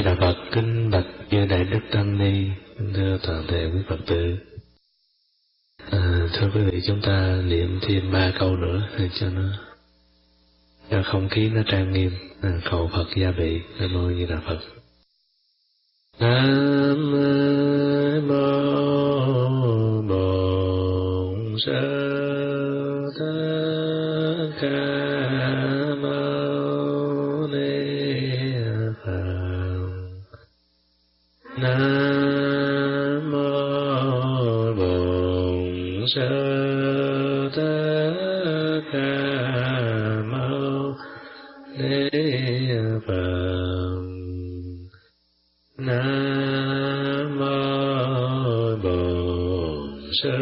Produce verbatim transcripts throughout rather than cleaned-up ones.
Đà Phật. Kính bạch như Đại Đức Tăng Ni, thưa toàn thể quý Phật tử. À, thưa quý vị, chúng ta niệm thêm ba câu nữa để cho nó cho không khí nó trang nghiêm. À, cầu Phật gia bị. Nam mô Như Đà Phật. Nam mô Bổn Sư Thích Ca Mâu Ni Phật. Nam mô Bổn Sư Thích Ca Mâu Ni Phật. Nam mô Bổn Sư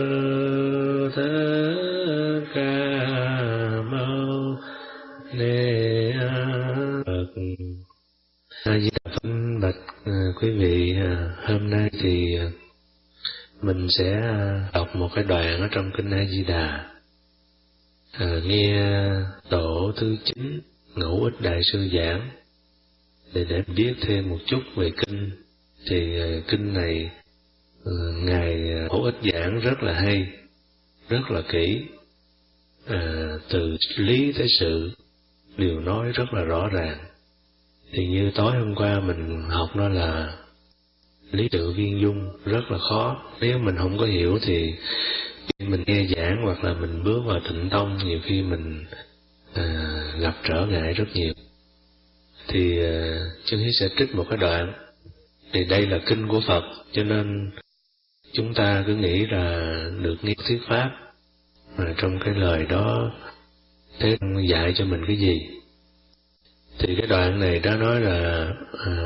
Thích Ca Mâu Ni Phật. A Di Đà Phật. Bạch quý vị, hôm nay thì mình sẽ đọc một cái đoạn ở trong kinh A Di Đà. À, nghe tổ thứ chín Ngũ Ích Đại Sư giảng để để biết thêm một chút về kinh. Thì kinh này ngài Ngũ Ích giảng rất là hay, rất là kỹ, à, từ lý tới sự đều nói rất là rõ ràng. Thì như tối hôm qua mình học đó là lý tự viên dung, rất là khó. Nếu mình không có hiểu thì khi mình nghe giảng hoặc là mình bước vào tịnh tông, nhiều khi mình à, gặp trở ngại rất nhiều. Thì à, Chân Hiếu sẽ trích một cái đoạn. Thì đây là kinh của Phật, cho nên chúng ta cứ nghĩ là được nghe thuyết pháp, mà trong cái lời đó thế dạy cho mình cái gì. Thì cái đoạn này đã nói là à,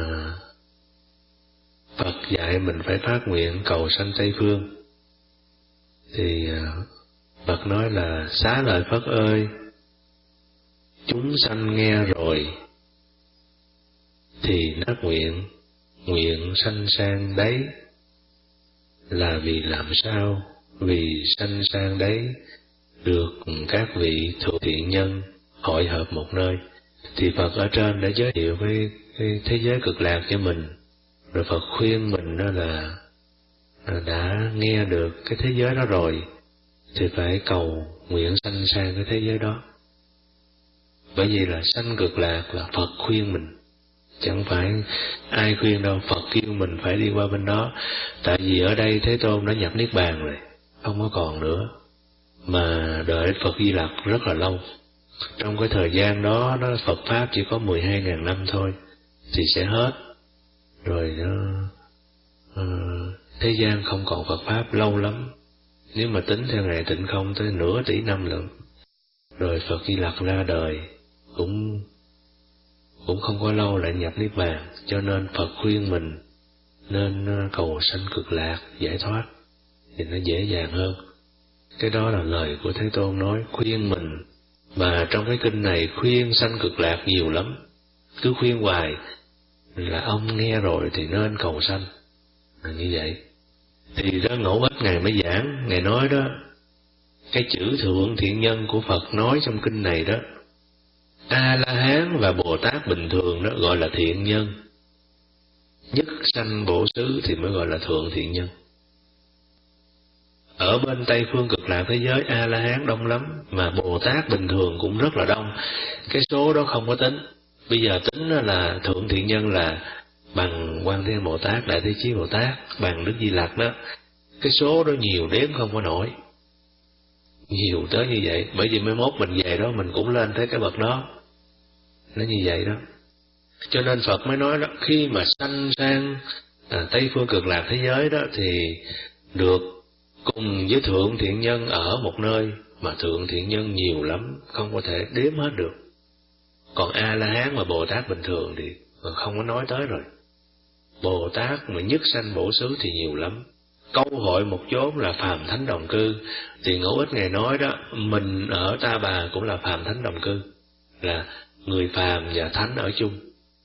Phật dạy mình phải phát nguyện cầu sanh Tây Phương. Thì à, Phật nói là xá lợi Phất ơi, chúng sanh nghe rồi thì nát nguyện, nguyện sanh sang đấy. Là vì làm sao? Vì sanh sang đấy được các vị thượng thiện nhân hội hợp một nơi. Thì Phật ở trên đã giới thiệu cái, cái thế giới cực lạc cho mình, rồi Phật khuyên mình đó là, là đã nghe được cái thế giới đó rồi thì phải cầu nguyện sanh sang cái thế giới đó. Bởi vì là sanh cực lạc là Phật khuyên mình, chẳng phải ai khuyên đâu. Phật kêu mình phải đi qua bên đó. Tại vì ở đây Thế Tôn đã nhập Niết Bàn rồi, không có còn nữa, mà đợi Phật Di Lặc rất là lâu. Trong cái thời gian đó, đó Phật Pháp chỉ có mười hai ngàn năm thôi thì sẽ hết. Rồi nó uh, thế gian không còn Phật Pháp lâu lắm. Nếu mà tính theo ngày tịnh không tới nửa tỷ năm lận. Rồi Phật Di Lặc ra đời cũng cũng không có lâu lại nhập Niết Bàn. Cho nên Phật khuyên mình nên cầu sanh cực lạc, giải thoát thì nó dễ dàng hơn. Cái đó là lời của Thế Tôn nói, khuyên mình. Mà trong cái kinh này khuyên sanh cực lạc nhiều lắm, cứ khuyên hoài là ông nghe rồi thì nên cầu sanh, là như vậy. Thì đó Ngũ Ích Ngài mới giảng, Ngài nói đó, cái chữ thượng thiện nhân của Phật nói trong kinh này đó, A-la-hán và Bồ Tát bình thường đó gọi là thiện nhân, nhất sanh bổ xứ thì mới gọi là thượng thiện nhân. Ở bên Tây Phương Cực Lạc thế giới A-la-hán đông lắm, mà Bồ Tát bình thường cũng rất là đông. Cái số đó không có tính. Bây giờ tính là thượng thiện nhân là bằng Quan Thế Bồ Tát, Đại Thế Chí Bồ Tát, bằng Đức Di Lặc đó. Cái số đó nhiều đếm không có nổi, nhiều tới như vậy. Bởi vì mai mốt mình về đó mình cũng lên tới cái bậc đó, nó như vậy đó. Cho nên Phật mới nói đó, khi mà sanh sang à, Tây Phương Cực Lạc thế giới đó thì được cùng với thượng thiện nhân ở một nơi, mà thượng thiện nhân nhiều lắm, không có thể đếm hết được. Còn A-la-hán và Bồ Tát bình thường thì không có nói tới rồi. Bồ Tát mà nhất sanh bổ xứ thì nhiều lắm. Câu hội một chốn là phàm thánh đồng cư. Thì Ngũ Ích Ngài nói đó, mình ở Ta Bà cũng là phàm thánh đồng cư, là người phàm và thánh ở chung.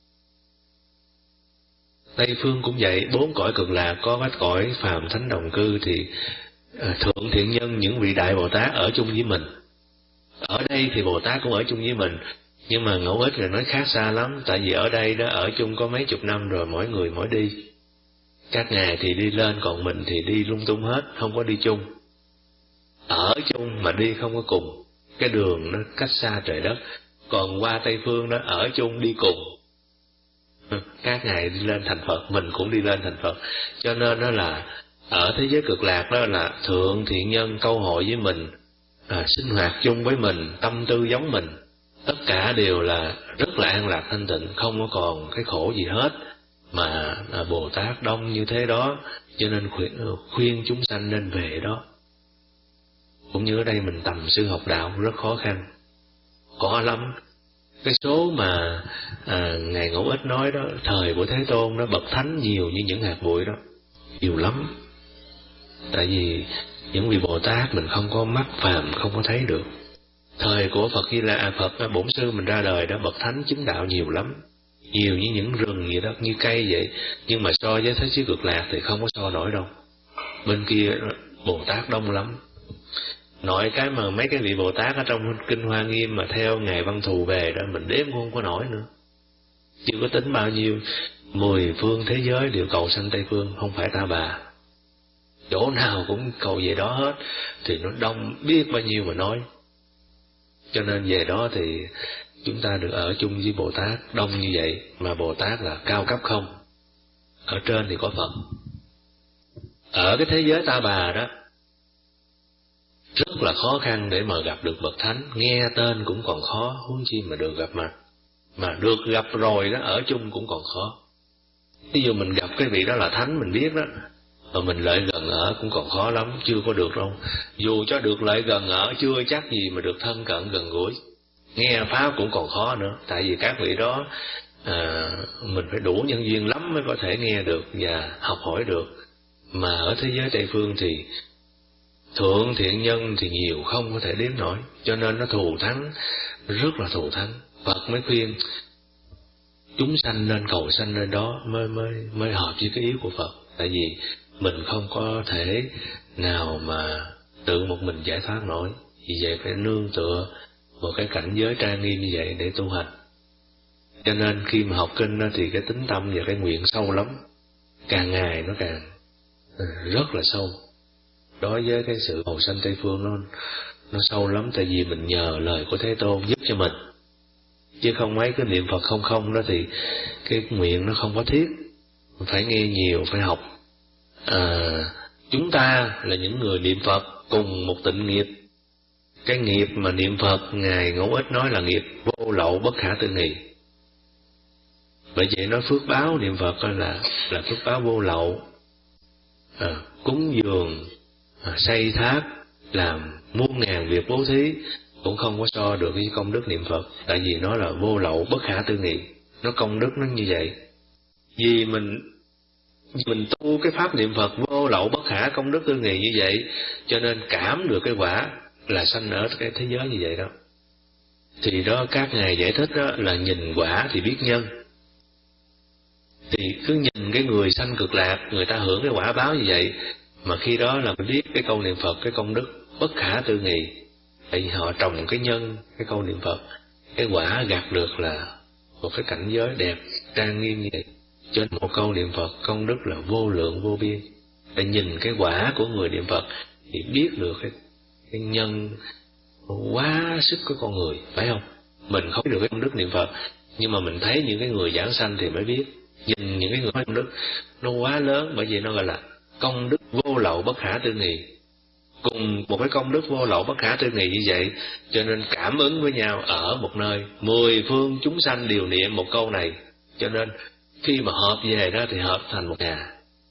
Tây Phương cũng vậy, bốn cõi cực lạc có cái cõi phàm thánh đồng cư thì à, thượng thiện nhân, những vị đại Bồ Tát ở chung với mình. Ở đây thì Bồ Tát cũng ở chung với mình, Nhưng mà Ngẫu Ích là nói khác xa lắm, tại vì ở đây đó ở chung có mấy chục năm rồi, mỗi người mỗi đi. Các ngài thì đi lên, còn mình thì đi lung tung hết, không có đi chung. Ở chung mà đi không có cùng, cái đường nó cách xa trời đất. Còn qua Tây Phương đó ở chung đi cùng. Các ngài đi lên thành Phật, mình cũng đi lên thành Phật. Cho nên đó là ở thế giới cực lạc đó là thượng thiện nhân câu hội với mình, à, sinh hoạt chung với mình, tâm tư giống mình, tất cả đều là rất là an lạc thanh tịnh, không có còn cái khổ gì hết. Mà à, Bồ Tát đông như thế đó, cho nên khuyên, khuyên chúng sanh nên về đó. Cũng như ở đây mình tầm sư học đạo rất khó khăn, có lắm. Cái số mà à, Ngài Ngẫu Ích nói đó, thời của Thế Tôn đó, bậc thánh nhiều như những hạt bụi đó, nhiều lắm. Tại vì những vị Bồ Tát mình không có mắt phàm, không có thấy được. Thời của Phật Di La, à, Phật Bổn Sư mình ra đời đó, bậc thánh chứng đạo nhiều lắm, nhiều như những rừng vậy đó, như cây vậy. Nhưng mà so với thế giới cực lạc thì không có so nổi đâu. Bên kia Bồ Tát đông lắm. Nội cái mà mấy cái vị Bồ Tát ở trong Kinh Hoa Nghiêm mà theo Ngài Văn Thù về đó, mình đếm cũng không có nổi nữa. Chưa có tính bao nhiêu. Mười phương thế giới đều cầu sanh Tây Phương, không phải ta bà. Chỗ nào cũng cầu về đó hết, thì nó đông biết bao nhiêu mà nói. Cho nên về đó thì chúng ta được ở chung với Bồ Tát đông như vậy, mà Bồ Tát là cao cấp không. Ở trên thì có Phật. Ở cái thế giới ta bà đó, rất là khó khăn để mà gặp được bậc thánh, nghe tên cũng còn khó, huống chi mà được gặp mặt. Mà được gặp rồi đó, ở chung cũng còn khó. Ví dụ mình gặp cái vị đó là thánh mình biết đó, mà mình lại gần ở cũng còn khó lắm, chưa có được đâu. Dù cho được lại gần ở, chưa chắc gì mà được thân cận gần gũi. Nghe pháp cũng còn khó nữa, tại vì các vị đó à, mình phải đủ nhân duyên lắm mới có thể nghe được và học hỏi được. Mà ở thế giới Tây Phương thì thượng thiện nhân thì nhiều không có thể đếm nổi, cho nên nó thù thắng, rất là thù thắng. Phật mới khuyên chúng sanh nên cầu sanh nơi đó mới mới mới hợp với cái ý của Phật. Tại vì mình không có thể nào mà tự một mình giải thoát nổi, vì vậy phải nương tựa một cái cảnh giới trang nghiêm như vậy để tu hành. Cho nên khi mà học kinh đó, thì cái tính tâm và cái nguyện sâu lắm, càng ngày nó càng rất là sâu. Đối với cái sự cầu sanh Tây Phương nó nó sâu lắm, tại vì mình nhờ lời của Thế Tôn giúp cho mình, chứ không mấy cái niệm Phật không không đó thì cái nguyện nó không có thiết. Mình phải nghe nhiều, phải học. À, chúng ta là những người niệm Phật cùng một tịnh nghiệp. Cái nghiệp mà niệm Phật Ngài Ngẫu Ích nói là nghiệp vô lậu bất khả tư nghị. Bởi vậy nói phước báo niệm Phật là là phước báo vô lậu. À, cúng dường, à, xây tháp, làm muôn ngàn việc bố thí cũng không có so được với công đức niệm Phật, tại vì nó là vô lậu bất khả tư nghị. Nó công đức nó như vậy. Vì mình mình tu cái pháp niệm Phật vô lậu bất khả công đức tư nghị như vậy, cho nên cảm được cái quả là sanh ở cái thế giới như vậy đó. Thì đó các ngài giải thích đó là nhìn quả thì biết nhân. Thì cứ nhìn cái người sanh cực lạc, người ta hưởng cái quả báo như vậy, mà khi đó là mình biết cái câu niệm Phật, cái công đức bất khả tư nghị. Tại vì họ trồng cái nhân, cái câu niệm Phật, cái quả gặt được là một cái cảnh giới đẹp, trang nghiêm như vậy. Cho nên một câu niệm Phật công đức là vô lượng vô biên. Để nhìn cái quả của người niệm Phật thì biết được cái, cái nhân quá sức của con người, phải không? Mình không biết được cái công đức niệm Phật, nhưng mà mình thấy những cái người giảng sanh thì mới biết. Nhìn những cái người công đức nó quá lớn, bởi vì nó gọi là công đức vô lậu bất khả tư nghị. Cùng một cái công đức vô lậu bất khả tư nghị như vậy, cho nên cảm ứng với nhau ở một nơi, mười phương chúng sanh đều niệm một câu này, cho nên khi mà hợp về đó thì hợp thành một nhà.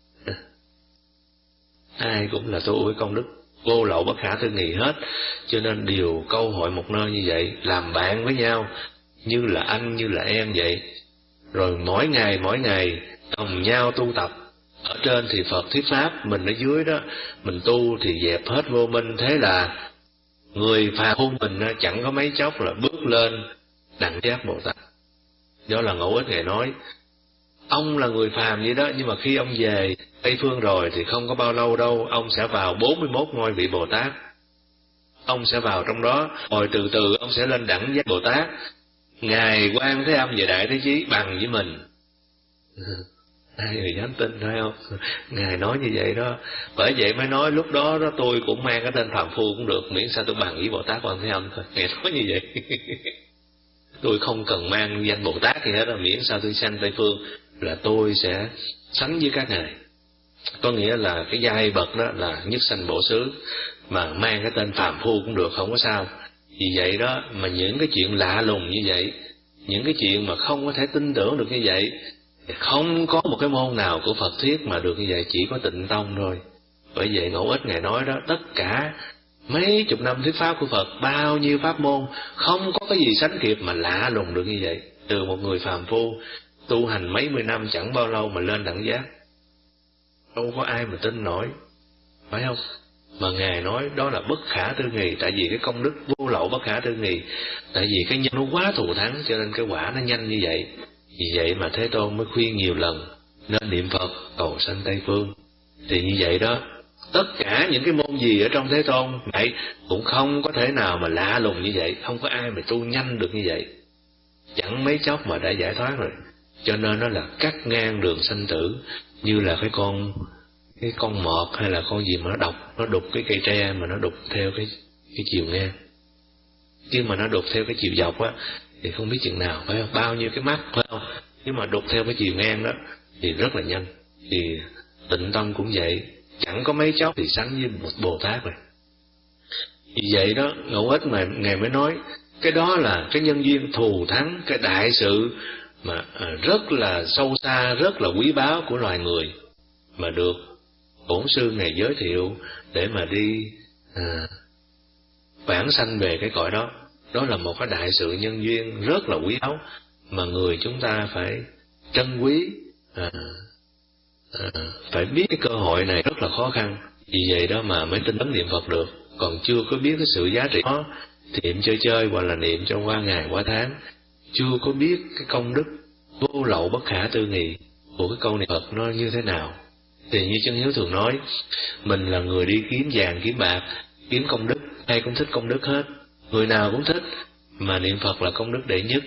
Ai cũng là tu cái công đức vô lậu bất khả tư nghị hết, cho nên đều câu hội một nơi như vậy, làm bạn với nhau như là anh như là em vậy. Rồi mỗi ngày mỗi ngày đồng nhau tu tập. Ở trên thì Phật thuyết pháp, mình ở dưới đó mình tu thì dẹp hết vô minh. Thế là người phàm phu mình chẳng có mấy chốc là bước lên đẳng giác Bồ Tát. Đó là Ngẫu Ích Ngài nói, ông là người phàm vậy đó, nhưng mà khi ông về Tây Phương rồi thì không có bao lâu đâu, ông sẽ vào bốn mươi mốt ngôi vị Bồ Tát. Ông sẽ vào trong đó, rồi từ từ ông sẽ lên đẳng giác Bồ Tát. Ngài Quan Thế Âm và Đại Thế Chí bằng với mình. Ai người dám tin, thấy không? Ngài nói như vậy đó. Bởi vậy mới nói lúc đó đó tôi cũng mang cái tên phàm phu cũng được, miễn sao tôi bằng với Bồ Tát Quan Thế Âm thôi. Ngài nói như vậy. Tôi không cần mang danh Bồ Tát gì hết đó, miễn sao tôi sanh Tây Phương là tôi sẽ sánh với các ngài. Có nghĩa là cái giai bậc đó là nhất sanh bổ xứ, mà mang cái tên phàm phu cũng được, không có sao. Vì vậy đó mà những cái chuyện lạ lùng như vậy, những cái chuyện mà không có thể tin tưởng được như vậy, không có một cái môn nào của Phật thuyết mà được như vậy, chỉ có Tịnh Tông thôi. Bởi vậy Ngẫu Ích Ngài nói đó, tất cả mấy chục năm thuyết pháp của Phật, bao nhiêu pháp môn, không có cái gì sánh kịp mà lạ lùng được như vậy. Từ một người phàm phu tu hành mấy mươi năm chẳng bao lâu mà lên đẳng giác, đâu có ai mà tin nổi, phải không? Mà Ngài nói đó là bất khả tư nghì, tại vì cái công đức vô lậu bất khả tư nghì, tại vì cái nhân nó quá thù thắng cho nên cái quả nó nhanh như vậy. Vì vậy mà Thế Tôn mới khuyên nhiều lần nên niệm Phật cầu sanh Tây Phương. Thì như vậy đó, tất cả những cái môn gì ở trong Thế Tôn vậy cũng không có thể nào mà lạ lùng như vậy, không có ai mà tu nhanh được như vậy, chẳng mấy chốc mà đã giải thoát rồi. Cho nên nó là cắt ngang đường sanh tử, như là cái con cái con mọt hay là con gì mà nó độc, nó đục cái cây tre mà nó đục theo cái cái chiều ngang, chứ mà nó đục theo cái chiều dọc á thì không biết chừng nào, phải không? Bao nhiêu cái mắt, phải không? Nhưng mà đục theo cái chiều ngang đó thì rất là nhanh. Thì Tịnh Tâm cũng vậy, chẳng có mấy chốc thì sánh với một Bồ Tát rồi. Vì vậy đó Ngẫu Ích mà Ngài mới nói cái đó là cái nhân duyên thù thắng, cái đại sự mà rất là sâu xa, rất là quý báu của loài người, mà được Bổn Sư Ngài giới thiệu để mà đi à, vãng sanh về cái cõi đó. Đó là một cái đại sự nhân duyên rất là quý báu mà người chúng ta phải trân quý, à, à, phải biết cái cơ hội này rất là khó khăn. Vì vậy đó mà mới tin tấn niệm Phật được. Còn chưa có biết cái sự giá trị đó thì niệm chơi chơi hoặc là niệm cho qua ngày qua tháng, chưa có biết cái công đức vô lậu bất khả tư nghì của cái câu niệm Phật nó như thế nào. Thì như Chân Hiếu thường nói, mình là người đi kiếm vàng kiếm bạc, kiếm công đức, ai cũng thích công đức hết, người nào cũng thích, mà niệm Phật là công đức đệ nhất.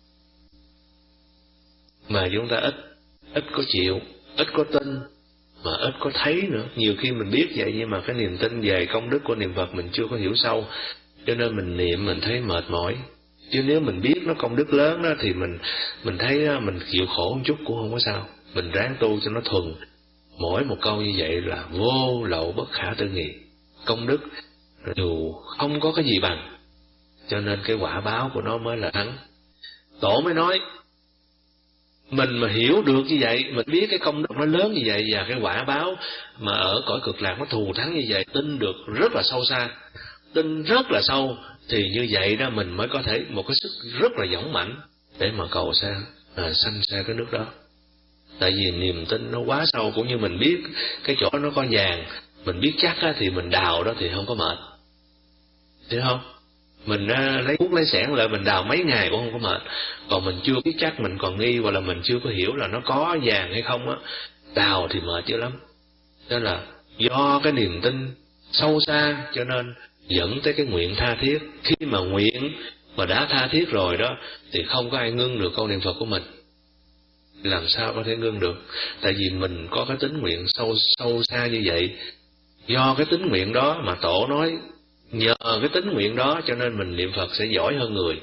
Mà chúng ta ít ít có chịu, ít có tin, mà ít có thấy nữa. Nhiều khi mình biết vậy nhưng mà cái niềm tin về công đức của niệm Phật mình chưa có hiểu sâu, cho nên mình niệm mình thấy mệt mỏi. Chứ nếu mình biết nó công đức lớn đó thì mình mình thấy mình chịu khổ một chút cũng không có sao. Mình ráng tu cho nó thuần. Mỗi một câu như vậy là vô lậu bất khả tư nghì, công đức dù không có cái gì bằng, cho nên cái quả báo của nó mới là thắng. Tổ mới nói mình mà hiểu được như vậy, mình biết cái công đức nó lớn như vậy và cái quả báo mà ở cõi cực lạc nó thù thắng như vậy, tin được rất là sâu xa, tin rất là sâu, thì như vậy đó mình mới có thể một cái sức rất là dũng mãnh để mà cầu sang à, sanh ra cái nước đó. Tại vì niềm tin nó quá sâu, cũng như mình biết cái chỗ nó có vàng, mình biết chắc á, thì mình đào đó thì không có mệt, hiểu không? Mình à, lấy cuốc lấy xẻng lại mình đào mấy ngày cũng không có mệt. Còn mình chưa biết chắc, mình còn nghi hoặc là mình chưa có hiểu là nó có vàng hay không á, đào thì mệt dữ lắm. Đó là do cái niềm tin sâu xa cho nên dẫn tới cái nguyện tha thiết. Khi mà nguyện mà đã tha thiết rồi đó thì không có ai ngưng được câu niệm Phật của mình. Làm sao có thể ngưng được? Tại vì mình có cái tính nguyện sâu sâu xa như vậy. Do cái tính nguyện đó mà Tổ nói nhờ cái tính nguyện đó cho nên mình niệm Phật sẽ giỏi hơn người.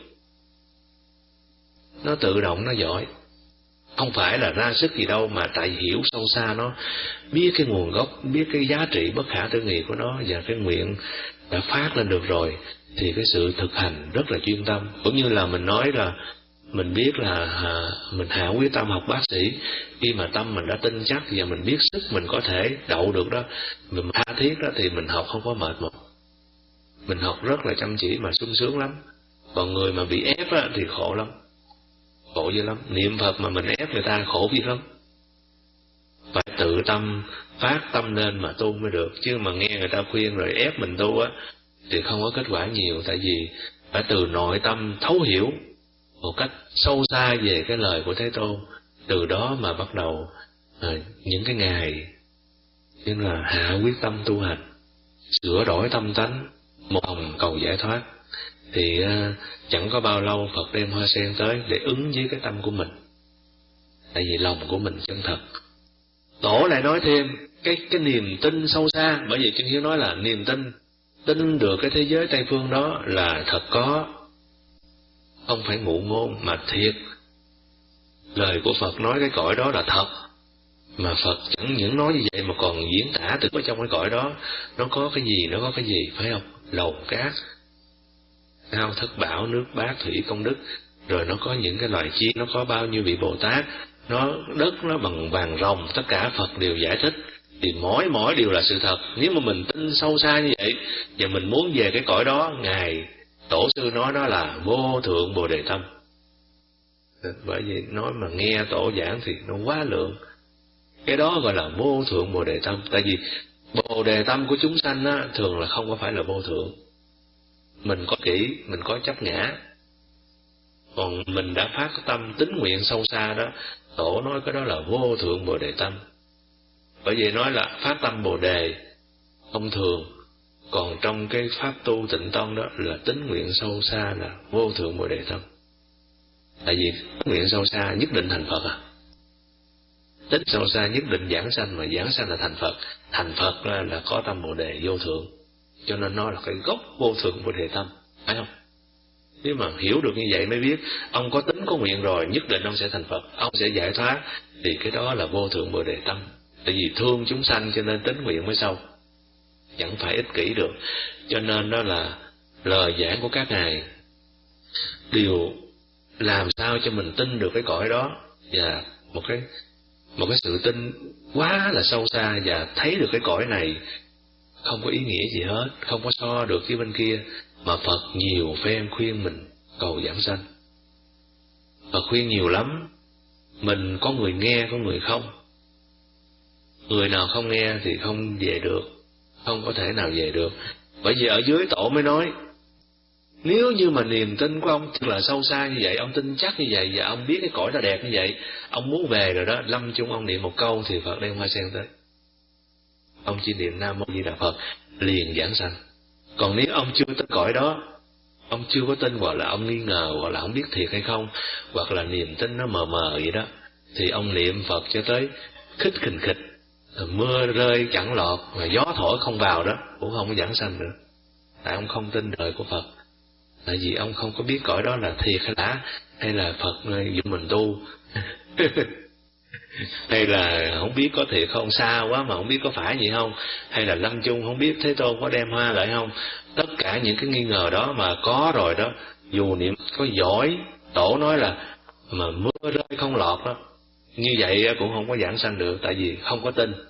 Nó tự động nó giỏi, không phải là ra sức gì đâu, mà tại hiểu sâu xa nó, biết cái nguồn gốc, biết cái giá trị bất khả tư nghì của nó, và cái nguyện đã phát lên được rồi thì cái sự thực hành rất là chuyên tâm. Cũng như là mình nói là mình biết là à, mình hạ quyết tâm học bác sĩ, khi mà tâm mình đã tin chắc và mình biết sức mình có thể đậu được đó, mình tha thiết đó thì mình học không có mệt mỏi, mình học rất là chăm chỉ mà sung sướng lắm. Còn người mà bị ép á, thì khổ lắm, khổ dữ lắm. Niệm Phật mà mình ép người ta khổ biết lắm. Phải tự tâm phát tâm lên mà tu mới được, chứ mà nghe người ta khuyên rồi ép mình tu á thì không có kết quả nhiều. Tại vì phải từ nội tâm thấu hiểu một cách sâu xa về cái lời của Thế Tôn, từ đó mà bắt đầu à, những cái ngày như là hạ quyết tâm tu hành, sửa đổi tâm tánh, một hồng cầu giải thoát. thì uh, chẳng có bao lâu Phật đem hoa sen tới để ứng với cái tâm của mình, tại vì lòng của mình chân thật. Tổ lại nói thêm cái cái niềm tin sâu xa, bởi vì Chân Hiếu nói là niềm tin, tin được cái thế giới Tây phương đó là thật có, không phải ngụ ngôn mà thiệt. Lời của Phật nói cái cõi đó là thật, mà Phật chẳng những nói như vậy mà còn diễn tả từ ở trong cái cõi đó nó có cái gì, nó có cái gì, phải không? Lầu cát, ao thất bảo, nước bát, thủy công đức, rồi nó có những cái loài chim, nó có bao nhiêu vị Bồ Tát, nó đất nó bằng vàng rồng, tất cả Phật đều giải thích, thì mỗi mỗi điều là sự thật. Nếu mà mình tin sâu xa như vậy và mình muốn về cái cõi đó, ngài tổ sư nói đó là vô thượng Bồ Đề tâm. Bởi vì nói mà nghe tổ giảng thì nó quá lượng, cái đó gọi là vô thượng Bồ Đề tâm. Tại vì Bồ Đề tâm của chúng sanh á, thường là không có phải là vô thượng. Mình có kỹ, mình có chấp ngã, còn mình đã phát tâm tín nguyện sâu xa đó, tổ nói cái đó là vô thượng Bồ Đề tâm. Bởi vì nói là phát tâm Bồ Đề thông thường, còn trong cái pháp tu Tịnh Tông đó là tín nguyện sâu xa là vô thượng Bồ Đề tâm. Tại vì tín nguyện sâu xa nhất định thành Phật à. Tín sâu xa nhất định giảng sanh, mà giảng sanh là thành Phật. Thành Phật là, là có tâm Bồ Đề vô thượng, cho nên nó là cái gốc vô thượng Bồ Đề tâm, phải không? Nếu mà hiểu được như vậy mới biết ông có tính có nguyện rồi, nhất định ông sẽ thành Phật, ông sẽ giải thoát, thì cái đó là vô thượng Bồ Đề tâm. Tại vì thương chúng sanh cho nên tính nguyện mới sâu, chẳng phải ích kỷ được. Cho nên đó là lời giảng của các ngài đều làm sao cho mình tin được cái cõi đó, và một cái một cái sự tin quá là sâu xa, và thấy được cái cõi này không có ý nghĩa gì hết, không có so được với bên kia. Mà Phật nhiều phen khuyên mình cầu giảng sanh, Phật khuyên nhiều lắm. Mình có người nghe, có người không. Người nào không nghe thì không về được, không có thể nào về được. Bởi vì ở dưới tổ mới nói, nếu như mà niềm tin của ông thật là sâu xa như vậy, ông tin chắc như vậy, và ông biết cái cõi đó đẹp như vậy, ông muốn về rồi đó, lâm chung ông niệm một câu thì Phật đem hoa sen tới. Ông chỉ niệm Nam Mô Di Đà Phật liền giảng sanh. Còn nếu ông chưa tới cõi đó, ông chưa có tin, hoặc là ông nghi ngờ, hoặc là ông biết thiệt hay không, hoặc là niềm tin nó mờ mờ vậy đó, thì ông niệm Phật cho tới khích khình khịch, mưa rơi chẳng lọt, mà gió thổi không vào đó, cũng không có giảng sanh nữa. Tại ông không tin lời của Phật. Tại vì ông không có biết cõi đó là thiệt hay là hay là Phật dụ mình tu hay là không biết có thiệt không, xa quá mà không biết có phải gì không, hay là lâm chung không biết Thế Tôn có đem hoa lại không. Tất cả những cái nghi ngờ đó mà có rồi đó, dù niệm có giỏi, tổ nói là mà mưa rơi không lọt đó, như vậy cũng không có giảng sanh được. Tại vì không có tin.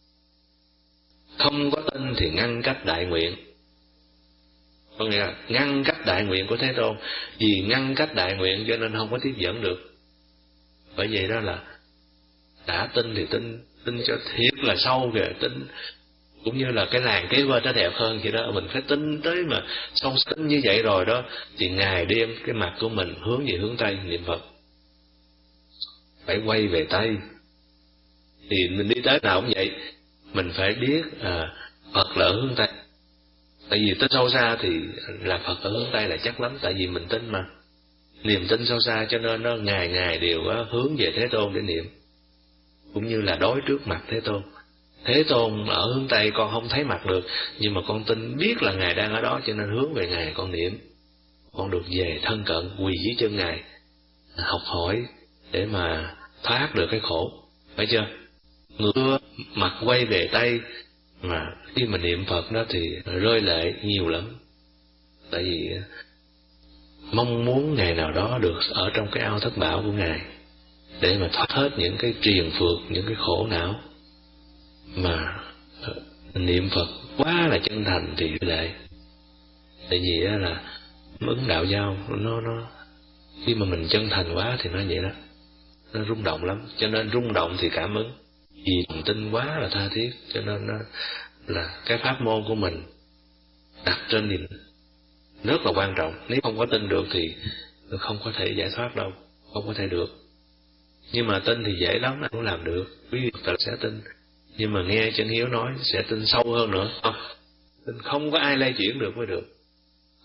Không có tin thì ngăn cách đại nguyện. Có nghĩa là ngăn cách đại nguyện của Thế Tôn. Vì ngăn cách đại nguyện cho nên không có tiếp dẫn được. Bởi vậy đó là đã tin thì tin, tin cho thiệt là sâu kìa, tin cũng như là cái làng kế bên nó đẹp hơn vậy đó. Mình phải tin tới mà sâu tin như vậy rồi đó, thì ngài đem cái mặt của mình hướng về hướng Tây niệm Phật, phải quay về Tây. Thì mình đi tới nào cũng vậy, mình phải biết à, Phật là ở hướng Tây. Tại vì tin sâu xa thì là Phật ở hướng Tây là chắc lắm. Tại vì mình tin mà, niềm tin sâu xa, cho nên nó ngày ngày đều đó, hướng về Thế Tôn để niệm, cũng như là đối trước mặt Thế Tôn. Thế Tôn ở hướng Tây con không thấy mặt được, nhưng mà con tin biết là ngài đang ở đó, cho nên hướng về ngài con niệm. Con được về thân cận quỳ dưới chân ngài, học hỏi để mà thoát được cái khổ, phải chưa? Người mặt quay về Tây mà khi mà niệm Phật đó thì rơi lệ nhiều lắm. Tại vì mong muốn ngày nào đó được ở trong cái ao thất bảo của ngài, để mà thoát hết những cái triền phược, những cái khổ não. Mà niệm Phật quá là chân thành thì lệ. Tại vì là ứng đạo giao nó nó khi mà mình chân thành quá thì nó vậy đó, nó rung động lắm. Cho nên rung động thì cảm ứng, vì lòng tin quá là tha thiết, cho nên nó là cái pháp môn của mình đặt trên niềm rất là quan trọng. Nếu không có tin được thì không có thể giải thoát đâu, không có thể được. Nhưng mà tin thì dễ lắm, anh cũng làm được. Quý vị Phật sẽ tin, nhưng mà nghe Chân Hiếu nói sẽ tin sâu hơn nữa. Không, tin không có ai lay chuyển được mới được.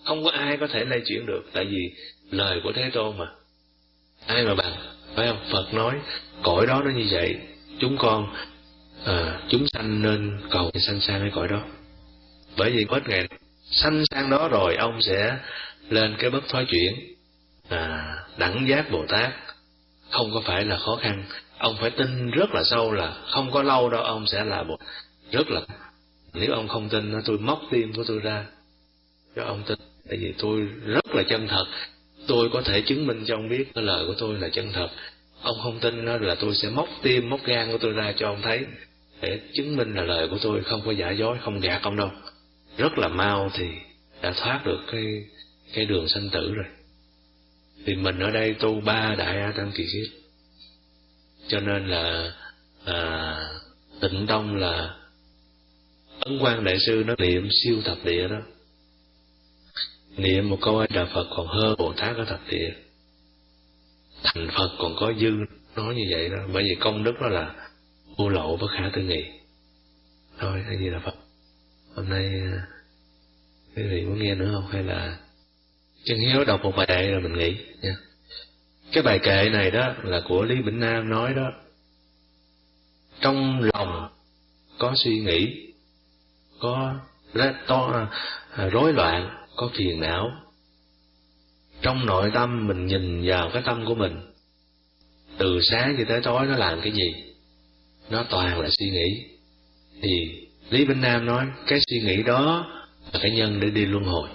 Không có ai có thể lay chuyển được, tại vì lời của Thế Tôn mà. Ai mà bằng, phải không? Phật nói cõi đó nó như vậy, chúng con à, chúng sanh nên cầu sanh sang cái cõi đó. Bởi vì hết ngày sanh sang đó rồi ông sẽ lên cái bất thoái chuyển, à, đẳng giác Bồ Tát. Không có phải là khó khăn, ông phải tin rất là sâu là không có lâu đâu ông sẽ là Bồ Tát. Rất là, nếu ông không tin, tôi móc tim của tôi ra cho ông tin, tại vì tôi rất là chân thật, tôi có thể chứng minh cho ông biết cái lời của tôi là chân thật. Ông không tin đó là tôi sẽ móc tim, móc gan của tôi ra cho ông thấy, để chứng minh là lời của tôi không có giả dối, không gạt ông đâu. Rất là mau thì đã thoát được cái cái đường sanh tử rồi. Thì mình ở đây tu ba đại A Tăng Kỳ Kiết, cho nên là à, Tịnh Tông là Ấn Quang Đại Sư nó niệm siêu thập địa đó, niệm một câu A Đà Phật còn hơn Bồ Tát ở thập địa. Thành Phật còn có dư, nói như vậy đó. Bởi vì công đức đó là vô lậu bất khả tư nghị. Thôi, A Di Đà Phật. Hôm nay quý vị muốn nghe nữa không, hay là Chân Hiếu đọc một bài kệ rồi mình nghỉ nha. Cái bài kệ này đó là của Lý Bỉnh Nam nói đó. Trong lòng có suy nghĩ, có to rối loạn, có phiền não. Trong nội tâm mình nhìn vào cái tâm của mình, từ sáng cho tới tối nó làm cái gì? Nó toàn là suy nghĩ. Thì Lý Bỉnh Nam nói cái suy nghĩ đó là cái nhân để đi luân hồi.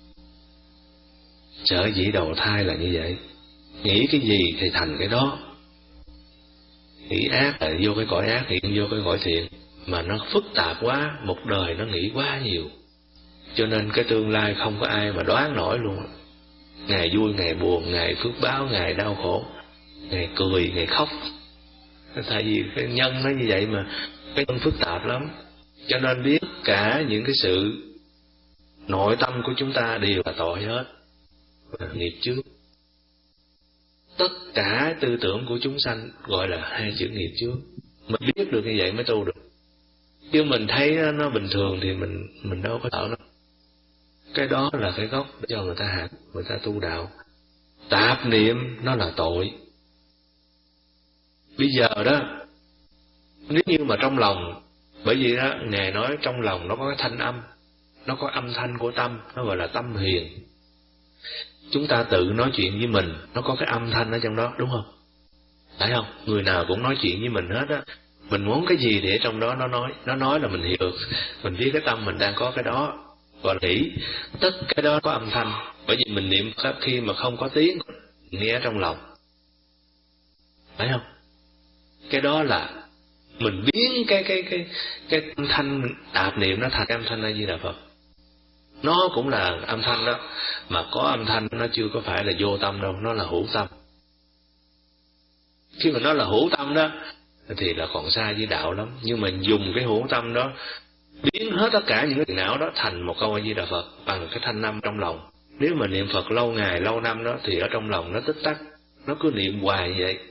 Sở dĩ đầu thai là như vậy. Nghĩ cái gì thì thành cái đó. Nghĩ ác là vô cái cõi ác, hiện vô cái cõi thiện. Mà nó phức tạp quá, một đời nó nghĩ quá nhiều, cho nên cái tương lai không có ai mà đoán nổi luôn. Ngày vui, ngày buồn, ngày phước báo, ngày đau khổ, ngày cười, ngày khóc. Tại vì cái nhân nó như vậy mà, cái nhân phức tạp lắm. Cho nên biết cả những cái sự nội tâm của chúng ta đều là tội hết, nghiệp trước. Tất cả tư tưởng của chúng sanh gọi là hai chữ nghiệp trước. Mình biết được như vậy mới tu được. Chứ mình thấy nó, nó bình thường thì mình mình đâu có sợ nó. Cái đó là cái gốc để cho người ta học, người ta tu đạo. Tạp niệm nó là tội. Bây giờ đó, nếu như mà trong lòng, bởi vì đó Ngài nói trong lòng nó có cái thanh âm, nó có âm thanh của tâm, nó gọi là tâm hiền. Chúng ta tự nói chuyện với mình, nó có cái âm thanh ở trong đó, đúng không? Phải không? Người nào cũng nói chuyện với mình hết á. Mình muốn cái gì để trong đó nó nói, nó nói là mình hiểu. Mình biết cái tâm mình đang có cái đó, gọi là nghĩ. Tất cái đó có âm thanh. Bởi vì mình niệm khi mà không có tiếng, nghe trong lòng. Phải không? Cái đó là mình biến cái cái cái cái âm thanh tạp niệm nó thành âm thanh A Di Đà Phật. Nó cũng là âm thanh đó, mà có âm thanh nó chưa có phải là vô tâm đâu, nó là hữu tâm. Khi mà nó là hữu tâm đó thì là còn xa với đạo lắm. Nhưng mà dùng cái hữu tâm đó biến hết tất cả những cái phiền não đó thành một câu A Di Đà Phật bằng cái thanh âm trong lòng. Nếu mà niệm Phật lâu ngày lâu năm đó thì ở trong lòng nó tích tắc, nó cứ niệm hoài như vậy.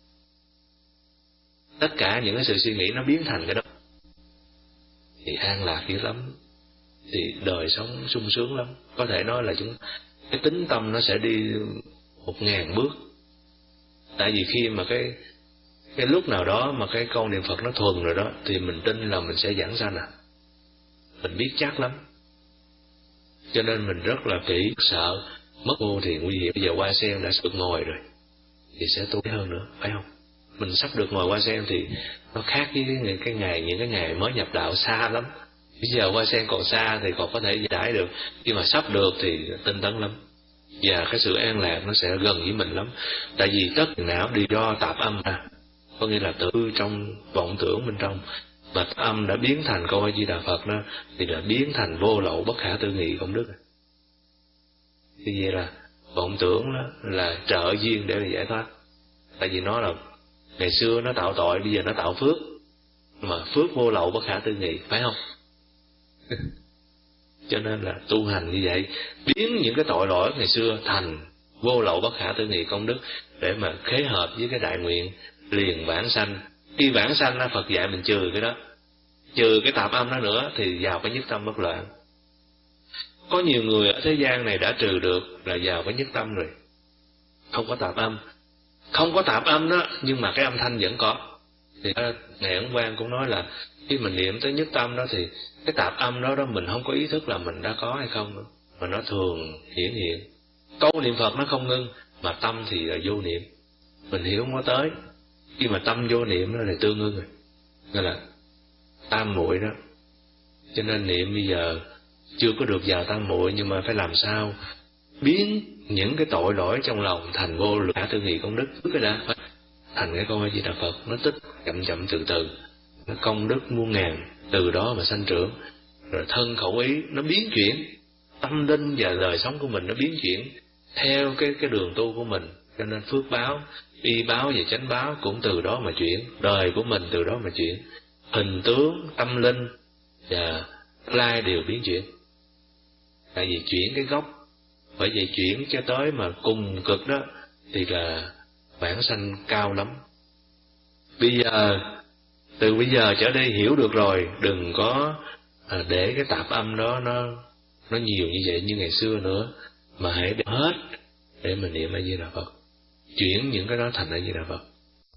Tất cả những cái sự suy nghĩ nó biến thành cái đó thì an lạc dữ lắm, thì đời sống sung sướng lắm. Có thể nói là chúng cái tính tâm nó sẽ đi một ngàn bước. Tại vì khi mà cái cái lúc nào đó mà cái câu niệm Phật nó thuần rồi đó thì mình tin là mình sẽ giảng sanh à. Mình biết chắc lắm. Cho nên mình rất là kỹ, sợ mất vô thì nguy hiểm. Bây giờ Hoa Sen đã được ngồi rồi thì sẽ tu hơn nữa, phải không? Mình sắp được ngồi Hoa Sen thì nó khác với cái, cái ngày những cái ngày mới nhập đạo xa lắm. Bây giờ Hoa Sen còn xa thì còn có thể giải được, nhưng mà sắp được thì tinh tấn lắm. Và cái sự an lạc nó sẽ gần với mình lắm. Tại vì tất cả não đi do tạp âm ra, có nghĩa là tự trong vọng tưởng bên trong. Mà tạp âm đã biến thành câu A Di Đà Phật đó thì đã biến thành vô lậu bất khả tư nghị công đức. Thì vậy là vọng tưởng đó là trợ duyên để mà giải thoát. Tại vì nó là ngày xưa nó tạo tội, bây giờ nó tạo phước. Mà phước vô lậu bất khả tư nghị, phải không? Cho nên là tu hành như vậy, biến những cái tội lỗi ngày xưa thành vô lậu bất khả tư nghị công đức, để mà khế hợp với cái đại nguyện liền vãng sanh. Khi vãng sanh đó, Phật dạy mình trừ cái đó, trừ cái tạp âm đó nữa thì vào cái nhất tâm bất loạn. Có nhiều người ở thế gian này đã trừ được là vào cái nhất tâm rồi, không có tạp âm. Không có tạp âm đó, nhưng mà cái âm thanh vẫn có. Thì Ngài Ấn Quang cũng nói là khi mình niệm tới nhất tâm đó thì cái tạp âm đó đó mình không có ý thức là mình đã có hay không nữa, mà nó thường hiển hiện. Câu niệm Phật nó không ngưng, mà tâm thì là vô niệm. Mình hiểu không có tới. Khi mà tâm vô niệm nó là tương ngưng rồi. Nên là tam muội đó. Cho nên niệm bây giờ chưa có được vào tam muội, nhưng mà phải làm sao biến những cái tội lỗi trong lòng thành vô lượng tư nghị công đức. Cái đã thành cái câu A Di Đà Phật, nó tích chậm chậm từ từ, nó công đức muôn ngàn, từ đó mà sanh trưởng. Rồi thân khẩu ý nó biến chuyển, tâm linh và đời sống của mình nó biến chuyển theo cái cái đường tu của mình. Cho nên phước báo, y báo và chánh báo cũng từ đó mà chuyển, đời của mình từ đó mà chuyển, hình tướng, tâm linh và lai đều biến chuyển. Tại vì chuyển cái gốc, bởi vậy chuyển cho tới mà cùng cực đó thì là bản sanh cao lắm. Bây giờ, từ bây giờ trở đi hiểu được rồi, đừng có à, để cái tạp âm đó nó nó nhiều như vậy như ngày xưa nữa, mà hãy để hết để mình niệm A Di Đà Phật, chuyển những cái đó thành A Di Đà Phật.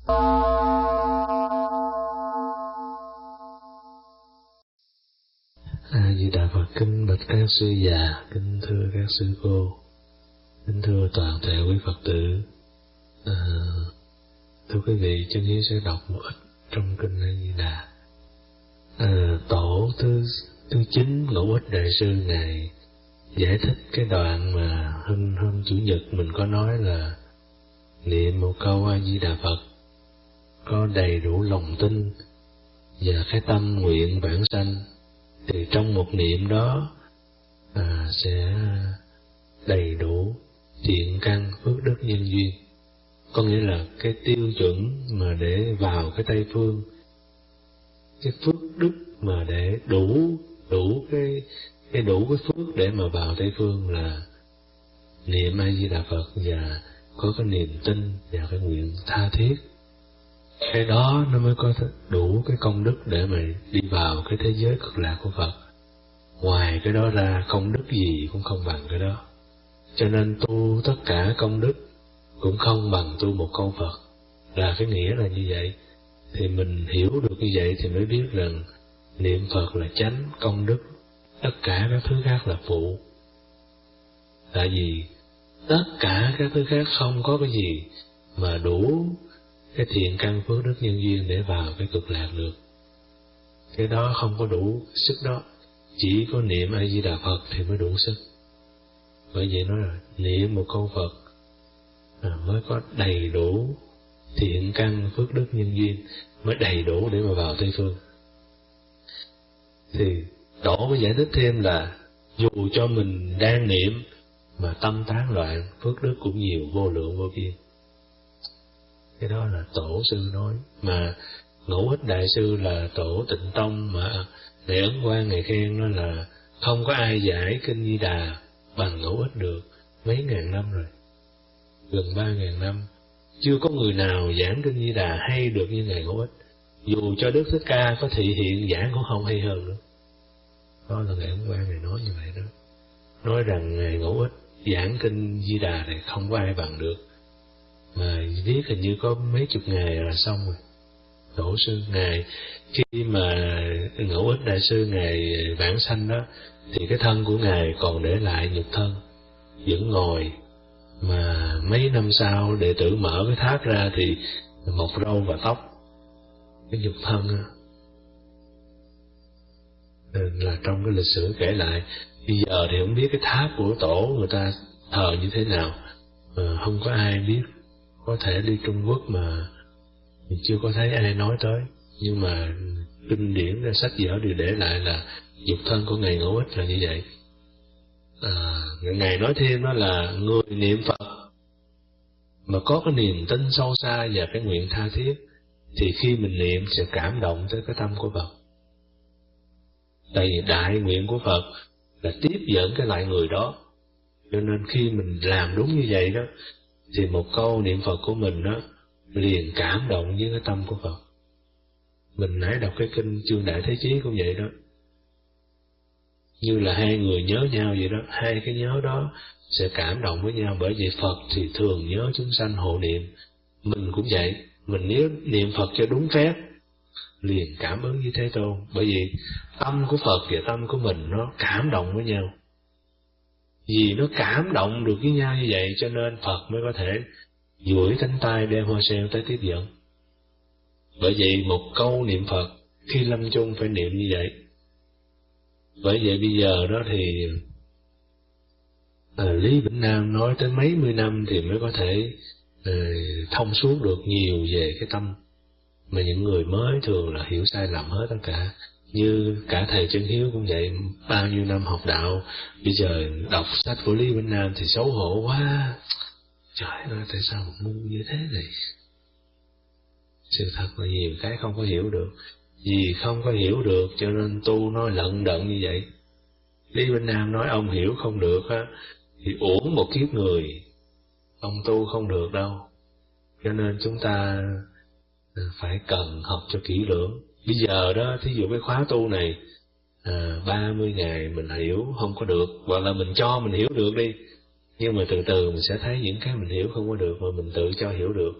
A Di Đà Phật. Kính bạch các sư già, kính thưa các sư cô, kính thưa toàn thể quý Phật tử. À, thưa quý vị, Chân Hiếu sẽ đọc một ít trong kinh A Di Đà. À, tổ thứ thứ chín Ngũ Ích Đại sư ngài giải thích cái đoạn mà hôm hôm chủ nhật mình có nói là niệm một câu A Di Đà Phật có đầy đủ lòng tin và cái tâm nguyện bản sanh, thì trong một niệm đó à, sẽ đầy đủ thiện căn phước đức nhân duyên. Có nghĩa là cái tiêu chuẩn mà để vào cái Tây Phương, cái phước đức mà để đủ đủ cái cái đủ cái phước để mà vào Tây Phương là niệm A Di Đà Phật và có cái niềm tin và cái nguyện tha thiết. Cái đó nó mới có đủ cái công đức để mà đi vào cái thế giới cực lạc của Phật. Ngoài cái đó ra công đức gì cũng không bằng cái đó. Cho nên tu tất cả công đức cũng không bằng tu một câu Phật, là cái nghĩa là như vậy. Thì mình hiểu được như vậy thì mới biết rằng niệm Phật là chánh công đức, tất cả các thứ khác là phụ. Tại vì tất cả các thứ khác không có cái gì mà đủ cái thiện căn phước đức nhân duyên để vào cái cực lạc được. Cái đó không có đủ sức đó, chỉ có niệm A Di Đà Phật thì mới đủ sức. Bởi vậy nói là niệm một câu Phật à, mới có đầy đủ thiện căn phước đức nhân duyên, mới đầy đủ để mà vào Tây Phương. Thì Tổ mới giải thích thêm là dù cho mình đang niệm mà tâm tán loạn, phước đức cũng nhiều vô lượng vô biên. Cái đó là Tổ sư nói. Mà Ngũ Ích Đại sư là Tổ Tịnh Tông, mà Ngài Ấn Quang Ngài khen nó là không có ai giải kinh Di Đà bằng Ngũ Ích được. Mấy ngàn năm rồi, gần ba ngàn năm, chưa có người nào giảng kinh Di Đà hay được như Ngài Ngũ Ích. Dù cho Đức Thích Ca có thị hiện giảng cũng không hay hơn nữa. Đó là Ngài Ấn Quang Ngài nói như vậy đó. Nói rằng Ngài Ngũ Ích giảng kinh Di Đà này không có ai bằng được. Mà viết hình như có mấy chục ngày là xong rồi. Tổ sư Ngài, khi mà Ngũ Ích Đại sư Ngài vãng sanh đó, thì cái thân của Ngài còn để lại nhục thân, vẫn ngồi. Mà mấy năm sau đệ tử mở cái tháp ra thì mọc râu và tóc, cái nhục thân đó. Nên là trong cái lịch sử kể lại, bây giờ thì không biết cái tháp của Tổ người ta thờ như thế nào, mà không có ai biết. Có thể đi Trung Quốc mà mình chưa có thấy ai nói tới, nhưng mà kinh điển ra sách vở đều để lại là nhục thân của Ngài Ngũ Ích là như vậy. À, Ngài nói thêm đó là người niệm Phật mà có cái niềm tin sâu xa và cái nguyện tha thiết, thì khi mình niệm sẽ cảm động tới cái tâm của Phật. Tại vì đại nguyện của Phật là tiếp dẫn cái lại người đó. Cho nên khi mình làm đúng như vậy đó, thì một câu niệm Phật của mình đó liền cảm động với cái tâm của Phật. Mình nãy đọc cái kinh Chương Đại Thế Chí cũng vậy đó. như là hai người nhớ nhau vậy đó, hai cái nhớ đó sẽ cảm động với nhau. Bởi vậy Phật thì thường nhớ chúng sanh hộ niệm. Mình cũng vậy, mình nếu niệm Phật cho đúng phép liền cảm ứng với Thế Tôn. Bởi vì tâm của Phật và tâm của mình nó cảm động với nhau. Vì nó cảm động được với nhau như vậy cho nên Phật mới có thể duỗi cánh tay đem hoa sen tới tiếp dẫn. Bởi vậy một câu niệm Phật khi lâm chung phải niệm như vậy. Bởi vậy bây giờ đó thì à, Lý Vĩnh Nam nói tới mấy mươi năm thì mới có thể à, thông suốt được nhiều về cái tâm. Mà những người mới thường là hiểu sai lầm hết tất cả. Như cả thầy Chân Hiếu cũng vậy, bao nhiêu năm học đạo, bây giờ đọc sách của Lý Vĩnh Nam thì xấu hổ quá. Trời ơi, tại sao một ngu như thế này? Sự thật là nhiều cái không có hiểu được. Vì không có hiểu được cho nên tu nó lận đận như vậy. Lý Vĩnh Nam nói ông hiểu không được á, thì uổng một kiếp người. Ông tu không được đâu. Cho nên chúng ta phải cần học cho kỹ lưỡng. Bây giờ đó, thí dụ cái khóa tu này à, ba mươi ngày mình hiểu không có được, hoặc là mình cho mình hiểu được đi, nhưng mà từ từ mình sẽ thấy những cái mình hiểu không có được mà mình tự cho hiểu được.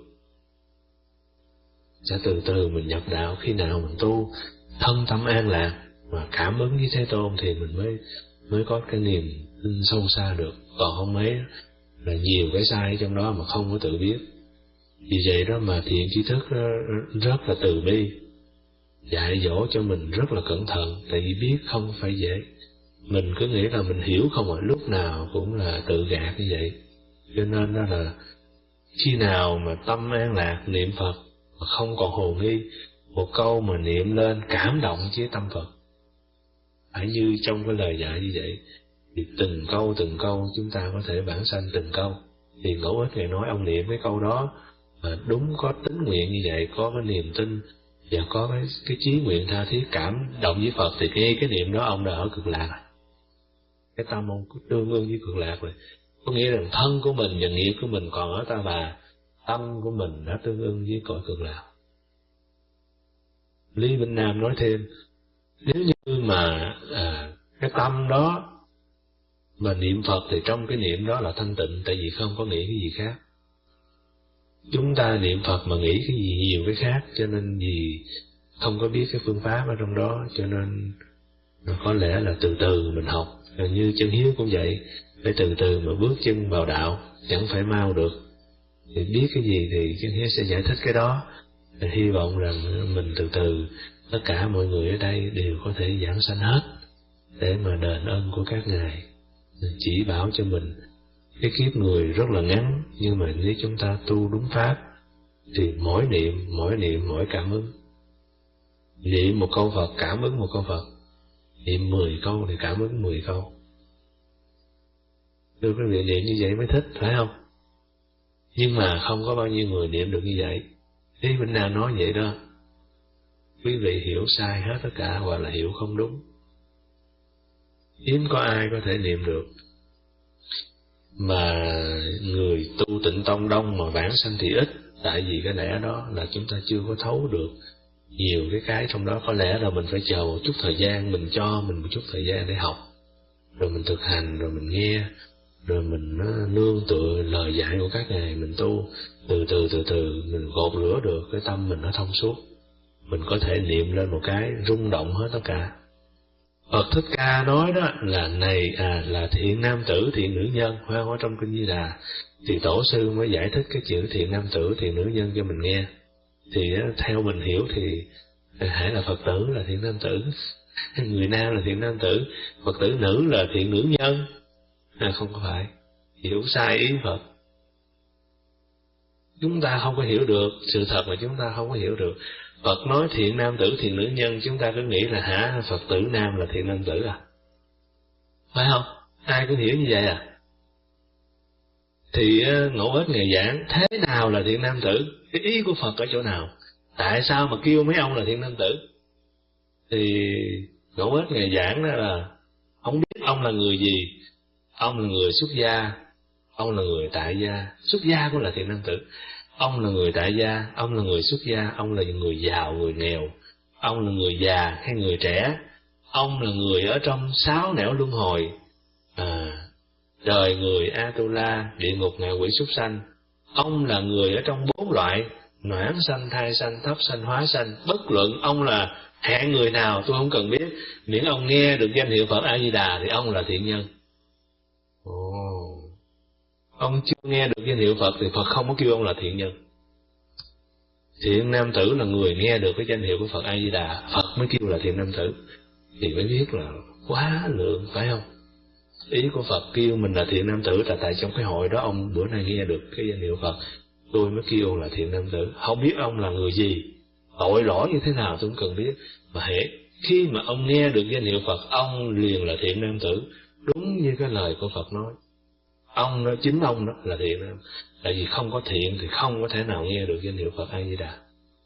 Sẽ từ từ mình nhập đạo. Khi nào mình tu thân tâm an lạc mà cảm ứng với Thế Tôn thì mình mới mới có cái niềm tin sâu xa được. Còn không mấy là nhiều cái sai trong đó mà không có tự biết. Vì vậy đó mà thiện tri thức rất là từ bi, dạy dỗ cho mình rất là cẩn thận. Tại vì biết không phải dễ. Mình cứ nghĩ là mình hiểu không, ở lúc nào cũng là tự gạt như vậy. Cho nên đó là khi nào mà tâm an lạc niệm Phật mà không còn hồ nghi, một câu mà niệm lên cảm động với tâm Phật, phải như trong cái lời dạy như vậy, thì từng câu từng câu chúng ta có thể vãng sanh từng câu. Thì Ngẫu Ích Ngài nói ông niệm cái câu đó mà đúng có tín nguyện như vậy, có cái niềm tin và có cái, cái chí nguyện tha thiết cảm động với Phật, thì ngay cái niệm đó ông đã ở cực lạc rồi. Cái tâm ông cứ tương ương với cực lạc rồi. Có nghĩa rằng thân của mình và nghiệp của mình còn ở Ta Bà, tâm của mình đã tương ưng với cõi cực lạc. Lý Vĩnh Nam nói thêm, nếu như mà à, cái tâm đó mà niệm Phật thì trong cái niệm đó là thanh tịnh, tại vì không có nghĩ cái gì khác. Chúng ta niệm Phật mà nghĩ cái gì nhiều cái khác, cho nên vì không có biết cái phương pháp ở trong đó, cho nên có lẽ là từ từ mình học. Rồi như Chân Hiếu cũng vậy, phải từ từ mà bước chân vào đạo, chẳng phải mau được. Thì biết cái gì thì Chân Hiếu sẽ giải thích cái đó. Thì hy vọng rằng mình từ từ tất cả mọi người ở đây đều có thể giảng sanh hết, để mà đền ơn của các ngài chỉ bảo cho mình. Cái kiếp người rất là ngắn, nhưng mà nếu chúng ta tu đúng pháp thì mỗi niệm, mỗi niệm, mỗi cảm ứng. Niệm một câu Phật cảm ứng một câu Phật, niệm mười câu thì cảm ứng mười câu. Đưa cái việc niệm như vậy mới thích, phải không? Nhưng mà không có bao nhiêu người niệm được như vậy. Lý Vĩnh Nam nói vậy đó, quý vị hiểu sai hết tất cả, hoặc là hiểu không đúng. Hiếm có ai có thể niệm được. Mà người tu Tịnh Tông đông mà vãng sanh thì ít, tại vì cái lẽ đó là chúng ta chưa có thấu được nhiều cái cái trong đó. Có lẽ là mình phải chờ một chút thời gian, mình cho mình một chút thời gian để học, rồi mình thực hành, rồi mình nghe, rồi mình nương tựa lời dạy của các ngài, mình tu từ từ từ từ mình gột rửa được cái tâm mình nó thông suốt. Mình có thể niệm lên một cái rung động hết tất cả. Phật Thích Ca nói đó là này à là thiện nam tử, thiện nữ nhân. Hoa hóa trong Kinh Di Đà thì tổ sư mới giải thích cái chữ thiện nam tử, thiện nữ nhân cho mình nghe. Thì theo mình hiểu thì hãy là Phật tử là thiện nam tử, người nam là thiện nam tử, Phật tử nữ là thiện nữ nhân. À, không có phải, hiểu sai ý Phật. Chúng ta không có hiểu được, sự thật là chúng ta không có hiểu được. Phật nói thiện nam tử, thiện nữ nhân, chúng ta cứ nghĩ là hả, Phật tử nam là thiện nam tử à? Phải không? Ai cũng hiểu như vậy à? Thì Ngẫu Ích Ngài giảng thế nào là thiện nam tử? Cái ý của Phật ở chỗ nào? Tại sao mà kêu mấy ông là thiện nam tử? Thì Ngẫu Ích Ngài giảng đó là không biết ông là người gì. Ông là người xuất gia, ông là người tại gia. Xuất gia cũng là thiện nam tử. Ông là người tại gia, ông là người xuất gia, ông là người giàu, người nghèo, ông là người già hay người trẻ, ông là người ở trong sáu nẻo luân hồi, à, trời người Atula, địa ngục ngạ quỷ súc sanh. Ông là người ở trong bốn loại noãn sanh, thai sanh, thấp sanh, hóa sanh. Bất luận ông là hạng người nào tôi không cần biết, miễn ông nghe được danh hiệu Phật A Di Đà thì ông là thiện nhân. Ồ, ông chưa nghe được danh hiệu Phật thì Phật không có kêu ông là thiện nhân. Thiện nam tử là người nghe được cái danh hiệu của Phật A Di Đà, Phật mới kêu là thiện nam tử, thì mới biết là quá lượng, phải không? Ý của Phật kêu mình là thiện nam tử là tại trong cái hội đó ông bữa nay nghe được cái danh hiệu Phật, tôi mới kêu là thiện nam tử. Không biết ông là người gì, tội lỗi như thế nào tôi không cần biết, mà hễ khi mà ông nghe được danh hiệu Phật, ông liền là thiện nam tử, đúng như cái lời của Phật nói. Ông đó, chính ông đó là thiện nam. Tại vì không có thiện thì không có thể nào nghe được danh hiệu Phật A Di Đà.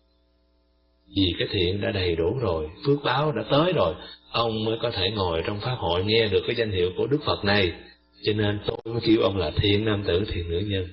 Vì cái thiện đã đầy đủ rồi, phước báo đã tới rồi, ông mới có thể ngồi trong pháp hội nghe được cái danh hiệu của Đức Phật này. Cho nên tôi mới kêu ông là thiện nam tử, thiện nữ nhân.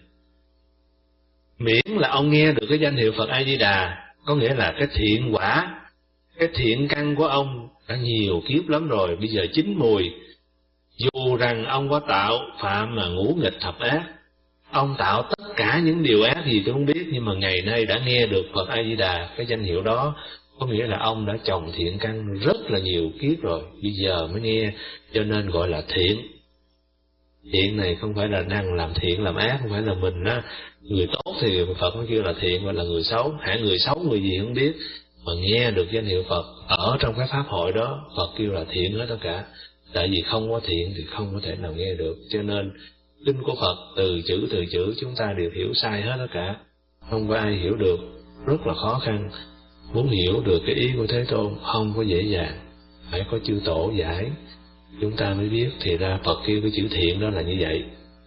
Miễn là ông nghe được cái danh hiệu Phật A Di Đà, có nghĩa là cái thiện quả, cái thiện căn của ông đã nhiều kiếp lắm rồi, bây giờ chín mùi. Dù rằng ông có tạo phạm mà ngũ nghịch thập ác, ông tạo tất cả những điều ác gì tôi không biết, nhưng mà ngày nay đã nghe được Phật A Di Đà, cái danh hiệu đó, có nghĩa là ông đã trồng thiện căn rất là nhiều kiếp rồi, bây giờ mới nghe, cho nên gọi là thiện. Thiện này không phải là năng làm thiện làm ác, không phải là mình á, người tốt thì Phật mới kêu là thiện, gọi là người xấu, hả người xấu người gì không biết, mà nghe được danh hiệu Phật ở trong cái pháp hội đó, Phật kêu là thiện hết tất cả. Tại vì không có thiện thì không có thể nào nghe được, cho nên kinh của Phật từ chữ từ chữ chúng ta đều hiểu sai hết tất cả, không có ai hiểu được, rất là khó khăn. Muốn hiểu được cái ý của Thế Tôn không có dễ dàng, phải có chư tổ giải chúng ta mới biết, thì ra Phật kêu cái chữ thiện đó là như vậy.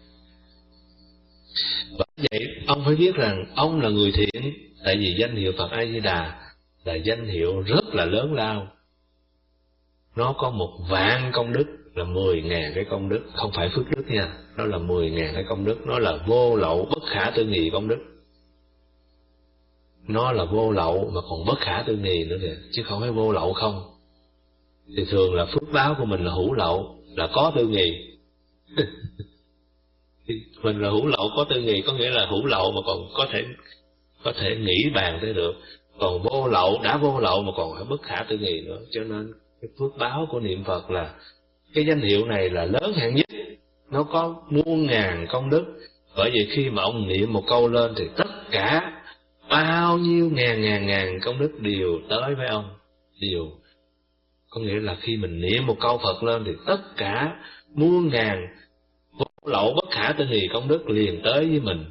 Bởi vậy ông phải biết rằng ông là người thiện, tại vì danh hiệu Phật A Di Đà là danh hiệu rất là lớn lao. Nó có một vạn công đức, là mười ngàn cái công đức, không phải phước đức nha, nó là mười ngàn cái công đức, nó là vô lậu bất khả tư nghì công đức. Nó là vô lậu mà còn bất khả tư nghì nữa kìa, chứ không phải vô lậu không. Thì thường là phước báo của mình là hữu lậu, là có tư nghì. Mình là hữu lậu có tư nghì, có nghĩa là hữu lậu mà còn có thể có thể nghĩ bàn tới được. Còn vô lậu, đã vô lậu mà còn phải bất khả tư nghì nữa. Cho nên cái phước báo của niệm Phật là cái danh hiệu này là lớn hạng nhất, nó có muôn ngàn công đức. Bởi vậy khi mà ông niệm một câu lên thì tất cả bao nhiêu ngàn ngàn ngàn công đức đều tới với ông, đều. Có nghĩa là khi mình niệm một câu Phật lên thì tất cả muôn ngàn vô lậu bất khả tư nghì công đức liền tới với mình.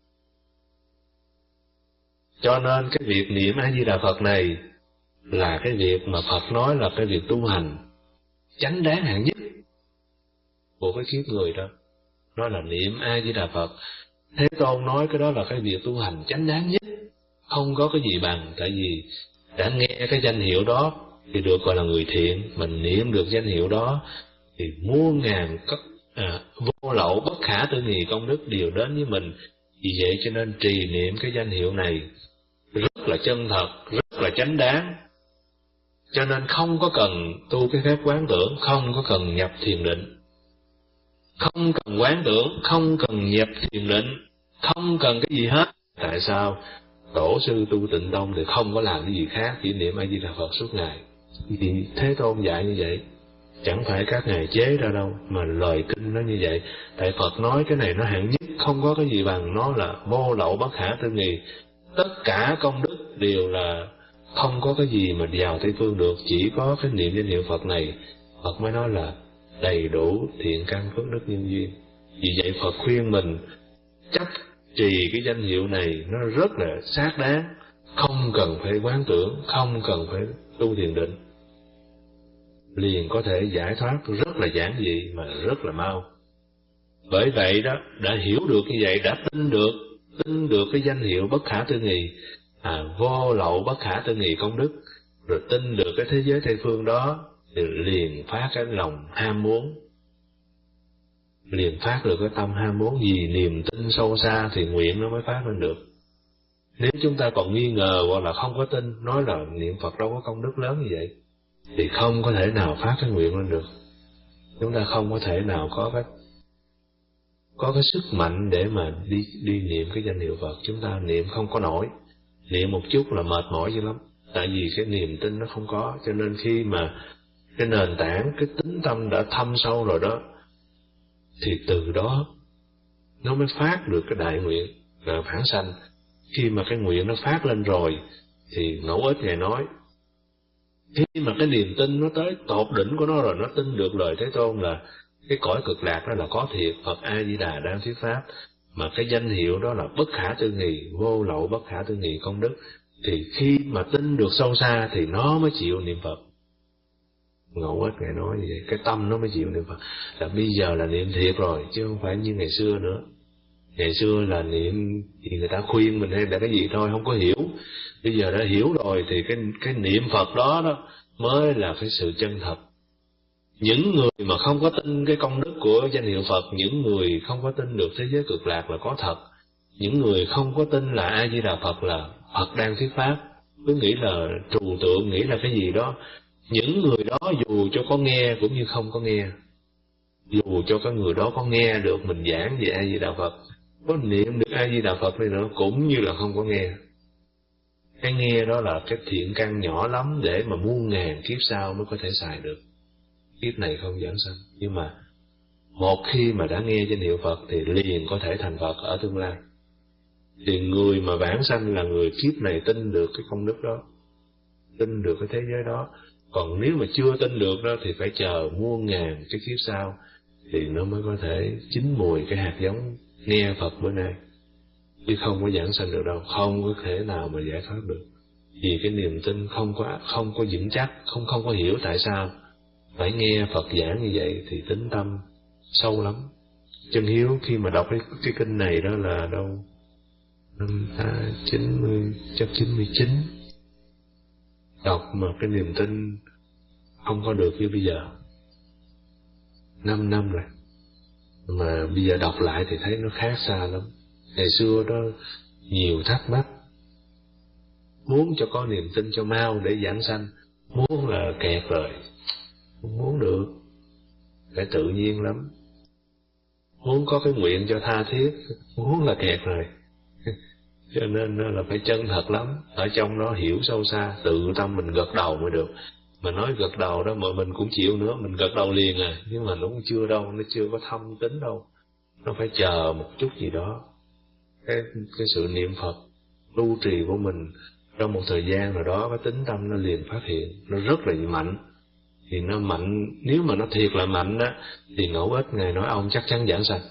Cho nên cái việc niệm A Di Đà Phật này là cái việc mà Phật nói là cái việc tu hành chánh đáng hạng nhất của cái kiếp người đó. Nó là niệm A Di Đà Phật. Thế Tôn nói cái đó là cái việc tu hành chánh đáng nhất, không có cái gì bằng. Tại vì đã nghe cái danh hiệu đó thì được gọi là người thiện. Mình niệm được danh hiệu đó thì muôn ngàn cấp à, vô lậu bất khả tư nghì công đức đều đến với mình. Vì vậy cho nên trì niệm cái danh hiệu này rất là chân thật, rất là chánh đáng. Cho nên không có cần tu cái phép quán tưởng, không có cần nhập thiền định, không cần quán tưởng, không cần nhập thiền định, không cần cái gì hết. Tại sao? Tổ sư tu Tịnh Tông thì không có làm cái gì khác, chỉ niệm A Di Đà Phật suốt ngày. Vì Thế Tôn dạy như vậy, chẳng phải các ngài chế ra đâu, mà lời kinh nó như vậy. Tại Phật nói cái này nó hạng nhất, không có cái gì bằng, nó là vô lậu bất khả tư nghì. Tất cả công đức đều là không có cái gì mà vào Tây Phương được, chỉ có cái niệm danh hiệu Phật này, Phật mới nói là đầy đủ thiện căn phước đức nhân duyên. Vì vậy Phật khuyên mình chấp trì cái danh hiệu này nó rất là xác đáng, không cần phải quán tưởng, không cần phải tu thiền định, liền có thể giải thoát rất là giản dị mà rất là mau. Bởi vậy đó, đã hiểu được như vậy, đã tin được, tin được cái danh hiệu bất khả tư nghì, à, vô lậu bất khả tư nghì công đức, rồi tin được cái thế giới Tây Phương đó, thì liền phát cái lòng ham muốn, liền phát được cái tâm ham muốn. Vì niềm tin sâu xa thì nguyện nó mới phát lên được. Nếu chúng ta còn nghi ngờ hoặc là không có tin, nói là niệm Phật đâu có công đức lớn như vậy, thì không có thể nào phát cái nguyện lên được. Chúng ta không có thể nào có cái có cái sức mạnh để mà đi đi niệm cái danh hiệu Phật. Chúng ta niệm không có nổi, niệm một chút là mệt mỏi dữ lắm, tại vì cái niềm tin nó không có. Cho nên khi mà cái nền tảng, cái tính tâm đã thâm sâu rồi đó, thì từ đó nó mới phát được cái đại nguyện là phản sanh. Khi mà cái nguyện nó phát lên rồi thì Ngẫu Ích Ngài nói, khi mà cái niềm tin nó tới tột đỉnh của nó rồi, nó tin được lời Thế Tôn là cái cõi cực lạc đó là có thiệt, Phật A Di Đà đang thuyết pháp, mà cái danh hiệu đó là bất khả tư nghị, vô lậu bất khả tư nghị công đức, thì khi mà tin được sâu xa thì nó mới chịu niệm Phật. Ngẫu Ích Ngài nói như vậy, cái tâm nó mới chịu niệm Phật. Là bây giờ là niệm thiệt rồi, chứ không phải như ngày xưa nữa. Ngày xưa là niệm thì người ta khuyên mình hay là cái gì thôi, không có hiểu. Bây giờ đã hiểu rồi thì cái cái niệm Phật đó đó mới là cái sự chân thật. Những người mà không có tin cái công đức của danh hiệu Phật, những người không có tin được thế giới cực lạc là có thật, những người không có tin là A Di Đà Phật là Phật đang thuyết pháp, cứ nghĩ là trừu tượng, nghĩ là cái gì đó, những người đó dù cho có nghe cũng như không có nghe. Dù cho cái người đó có nghe được mình giảng về A Di Đà Phật, có niệm được A Di Đà Phật đi nữa, cũng như là không có nghe. Cái nghe đó là cái thiện căn nhỏ lắm để mà muôn ngàn kiếp sau mới có thể xài được. Kiếp này không giảng sanh, nhưng mà một khi mà đã nghe danh hiệu Phật thì liền có thể thành Phật ở tương lai. Thì người mà vãng sanh là người kiếp này tin được cái công đức đó, tin được cái thế giới đó. Còn nếu mà chưa tin được đó thì phải chờ muôn ngàn cái kiếp sau thì nó mới có thể chín mùi cái hạt giống nghe Phật bữa nay. Chứ không có giảng sanh được đâu, không có thể nào mà giải thoát được. Vì cái niềm tin không có không có vững chắc, không không có hiểu tại sao phải nghe Phật giảng như vậy thì tính tâm sâu lắm. Chân Hiếu khi mà đọc cái, cái kinh này đó là đâu năm chín mươi, chắc chín mươi chín, đọc mà cái niềm tin không có được như bây giờ. Năm năm rồi mà bây giờ đọc lại thì thấy nó khác xa lắm. Ngày xưa đó nhiều thắc mắc, muốn cho có niềm tin cho mau để giảng sanh, muốn là kẹt rồi, không muốn được, phải tự nhiên lắm. Muốn có cái nguyện cho tha thiết, muốn là kẹt rồi. Cho nên là phải chân thật lắm, ở trong đó hiểu sâu xa, tự tâm mình gật đầu mới được. Mà nói gật đầu đó mà mình cũng chịu nữa, mình gật đầu liền à, nhưng mà nó cũng chưa đâu, nó chưa có thâm tính đâu. Nó phải chờ một chút gì đó. Cái, cái sự niệm Phật, tu trì của mình trong một thời gian nào đó, cái tính tâm nó liền phát hiện, nó rất là mạnh. Thì nó mạnh, nếu mà nó thiệt là mạnh đó, thì Ngẫu Ích Ngài nói ông chắc chắn giảng sanh.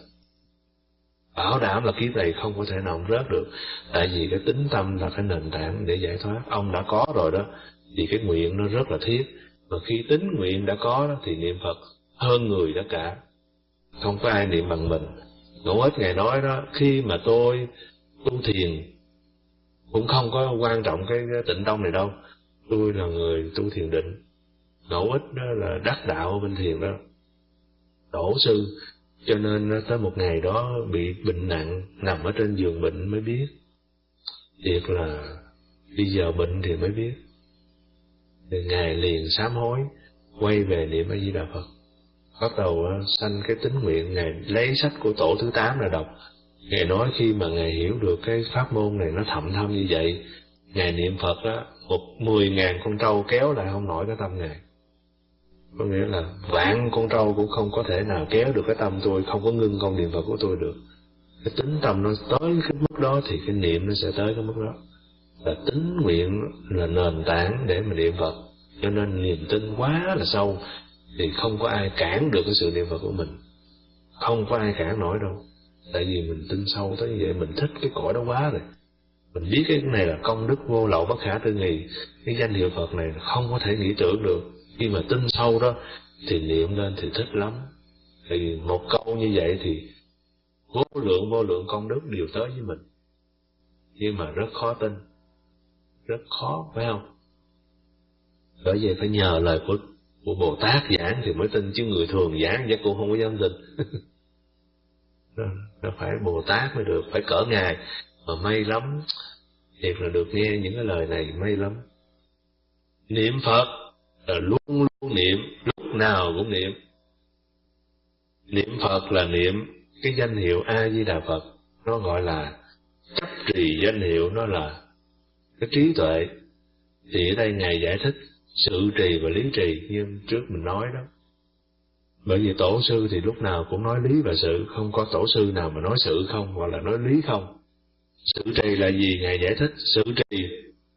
Bảo đảm là kiếp này không có thể nào ông rớt được. Tại vì cái tính tâm là cái nền tảng để giải thoát. Ông đã có rồi đó, thì cái nguyện nó rất là thiết. Mà khi tính nguyện đã có đó, thì niệm Phật hơn người tất cả. Không có ai niệm bằng mình. Ngẫu Ích Ngài nói đó, khi mà tôi tu thiền, cũng không có quan trọng cái, cái tịnh tông này đâu. Tôi là người tu thiền định. Ngẫu Ích đó là đắc đạo ở bên thiền đó, tổ sư. Cho nên tới một ngày đó bị bệnh nặng, nằm ở trên giường bệnh mới biết. Thiệt là bây giờ bệnh thì mới biết. Thì Ngài liền sám hối, quay về niệm A Di Đà Phật. Bắt đầu sanh cái tín nguyện. Ngài lấy sách của tổ thứ tám ra đọc. Ngài nói khi mà Ngài hiểu được cái pháp môn này nó thậm thâm như vậy, Ngài niệm Phật á, một mười ngàn con trâu kéo lại không nổi cái tâm Ngài. Có nghĩa là vạn con trâu cũng không có thể nào kéo được cái tâm tôi, không có ngưng con niệm Phật của tôi được. Cái tính tâm nó tới cái mức đó thì cái niệm nó sẽ tới cái mức đó. Là tính nguyện là nền tảng để mà niệm Phật. Cho nên niềm tin quá là sâu thì không có ai cản được cái sự niệm Phật của mình. Không có ai cản nổi đâu. Tại vì mình tin sâu tới như vậy, mình thích cái cõi đó quá rồi. Mình biết cái này là công đức vô lậu bất khả tư nghị. Cái danh hiệu Phật này không có thể nghĩ tưởng được. Khi mà tin sâu đó thì niệm lên thì thích lắm. Thì một câu như vậy thì vô lượng vô lượng công đức đều tới với mình. Nhưng mà rất khó tin, rất khó, phải không? Bởi vậy phải nhờ lời của, của Bồ Tát giảng thì mới tin, chứ người thường giảng chắc cũng không có dám tin. Nó phải Bồ Tát mới được, phải cỡ Ngài. Mà may lắm, thiệt là được nghe những cái lời này may lắm. Niệm Phật là luôn luôn niệm, lúc nào cũng niệm. Niệm Phật là niệm cái danh hiệu A Di Đà Phật, nó gọi là chấp trì danh hiệu, nó là cái trí tuệ. Thì ở đây Ngài giải thích sự trì và lý trì như trước mình nói đó. Bởi vì tổ sư thì lúc nào cũng nói lý và sự, không có tổ sư nào mà nói sự không, hoặc là nói lý không. Sự trì là gì? Ngài giải thích sự trì.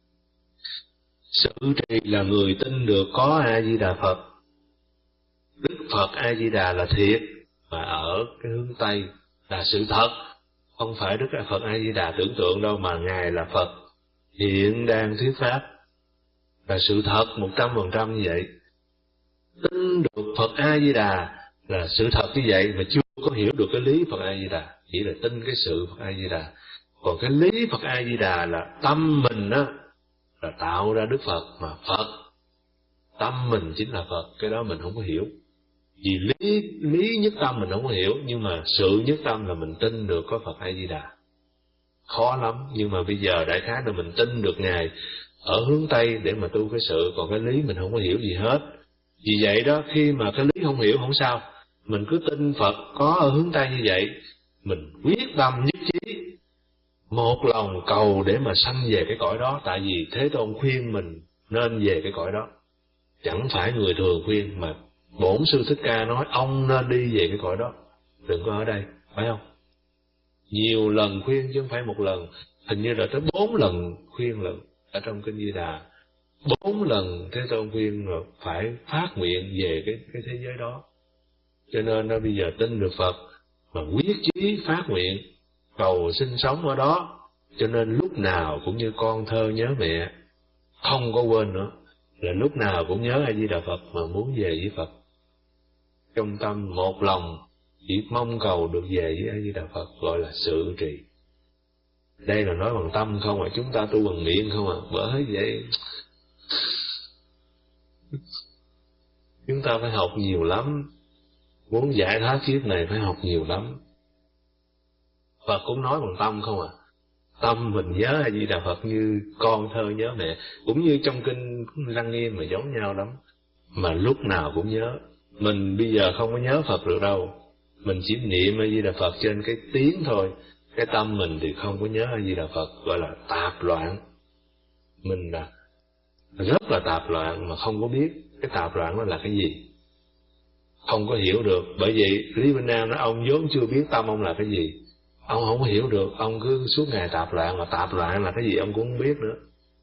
Sự trì là người tin được có A Di Đà Phật. Đức Phật A Di Đà là thiệt, mà ở cái hướng Tây là sự thật. Không phải Đức Phật A Di Đà tưởng tượng đâu, mà Ngài là Phật hiện đang thuyết pháp, là sự thật một trăm phần trăm như vậy. Tin được Phật A Di Đà là sự thật như vậy, mà chưa có hiểu được cái lý Phật A Di Đà, chỉ là tin cái sự Phật A Di Đà. Còn cái lý Phật A Di Đà là tâm mình đó là tạo ra Đức Phật, mà Phật tâm mình chính là Phật, cái đó mình không có hiểu. Vì lý lý nhất tâm mình không có hiểu, nhưng mà sự nhất tâm là mình tin được có Phật A Di Đà. Khó lắm, nhưng mà bây giờ đại khái là mình tin được Ngài ở hướng Tây để mà tu cái sự, còn cái lý mình không có hiểu gì hết. Vì vậy đó, khi mà cái lý không hiểu không sao, mình cứ tin Phật có ở hướng Tây như vậy, mình quyết tâm nhất trí, một lòng cầu để mà sanh về cái cõi đó. Tại vì Thế Tôn khuyên mình nên về cái cõi đó, chẳng phải người thường khuyên, mà Bổn Sư Thích Ca nói ông nên đi về cái cõi đó, đừng có ở đây, phải không? Nhiều lần khuyên chứ không phải một lần, hình như là tới bốn lần khuyên lần ở trong Kinh Di Đà. Bốn lần Thế Tôn khuyên rồi phải phát nguyện về cái cái thế giới đó. Cho nên nó bây giờ tin được Phật mà quyết chí phát nguyện cầu sinh sống ở đó. Cho nên lúc nào cũng như con thơ nhớ mẹ, không có quên nữa, là lúc nào cũng nhớ A Di Đà Phật mà muốn về với Phật. Trong tâm một lòng chỉ mong cầu được về với A Di Đà Phật, gọi là sự trì. Đây là nói bằng tâm không à, chúng ta tu bằng miệng không à. Bởi vậy chúng ta phải học nhiều lắm, muốn giải thoát kiếp này phải học nhiều lắm. Phật cũng nói bằng tâm không à. Tâm mình nhớ A Di Đà Phật như con thơ nhớ mẹ, cũng như trong kinh Lăng Nghiêm mà giống nhau lắm, mà lúc nào cũng nhớ. Mình bây giờ không có nhớ Phật được đâu, mình chỉ niệm A Di Đà Phật trên cái tiếng thôi, cái tâm mình thì không có nhớ A Di Đà Phật, gọi là tạp loạn. Mình là rất là tạp loạn mà không có biết cái tạp loạn đó là cái gì, không có hiểu được. Bởi vậy Lý Vinh Nam nói ông vốn chưa biết tâm ông là cái gì, ông không có hiểu được, ông cứ suốt ngày tạp loạn, mà tạp loạn là cái gì ông cũng không biết nữa.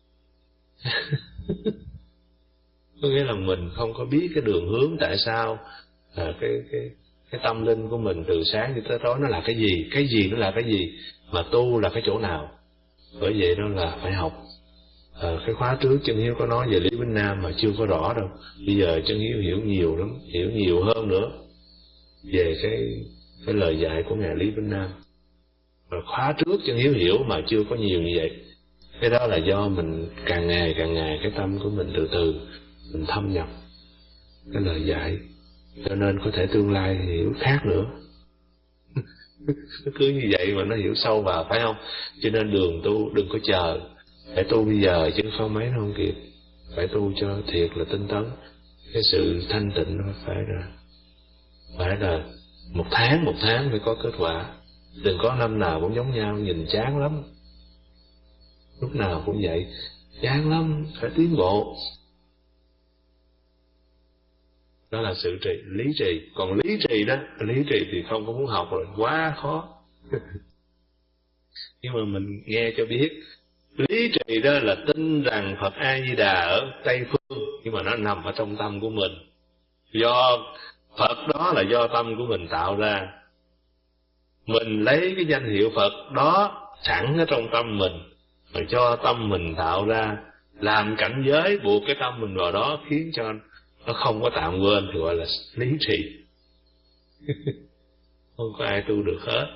Có nghĩa là mình không có biết cái đường hướng, tại sao à, cái cái cái tâm linh của mình từ sáng cho tới tối nó là cái gì, cái gì nó là cái gì, mà tu là cái chỗ nào. Bởi vậy đó là phải học. À, cái khóa trước Chân Hiếu có nói về Lý Vinh Nam mà chưa có rõ đâu, bây giờ Chân Hiếu hiểu nhiều lắm, hiểu nhiều hơn nữa về cái cái lời dạy của ngài Lý Vinh Nam. Rồi khóa trước Chân Hiếu hiểu mà chưa có nhiều như vậy. Cái đó là do mình càng ngày càng ngày cái tâm của mình từ từ mình thâm nhập cái lời dạy, cho nên có thể tương lai hiểu khác nữa. Cứ như vậy mà nó hiểu sâu vào, phải không? Cho nên đường tu đừng có chờ, phải tu bây giờ chứ không mấy nó không kịp. Phải tu cho thiệt là tinh tấn. Cái sự thanh tịnh nó phải là phải là một tháng một tháng phải có kết quả. Đừng có năm nào cũng giống nhau, nhìn chán lắm. Lúc nào cũng vậy, chán lắm, phải tiến bộ. Đó là sự trì, lý trì. Còn lý trì đó, lý trì thì không có muốn học rồi, quá khó. Nhưng mà mình nghe cho biết, lý trì đó là tin rằng Phật A Di Đà ở Tây Phương, nhưng mà nó nằm ở trong tâm của mình. Do Phật đó là do tâm của mình tạo ra. Mình lấy cái danh hiệu Phật đó sẵn ở trong tâm mình, rồi cho tâm mình tạo ra, làm cảnh giới buộc cái tâm mình vào đó, khiến cho nó không có tạm quên, thì gọi là lý trì. Không có ai tu được hết.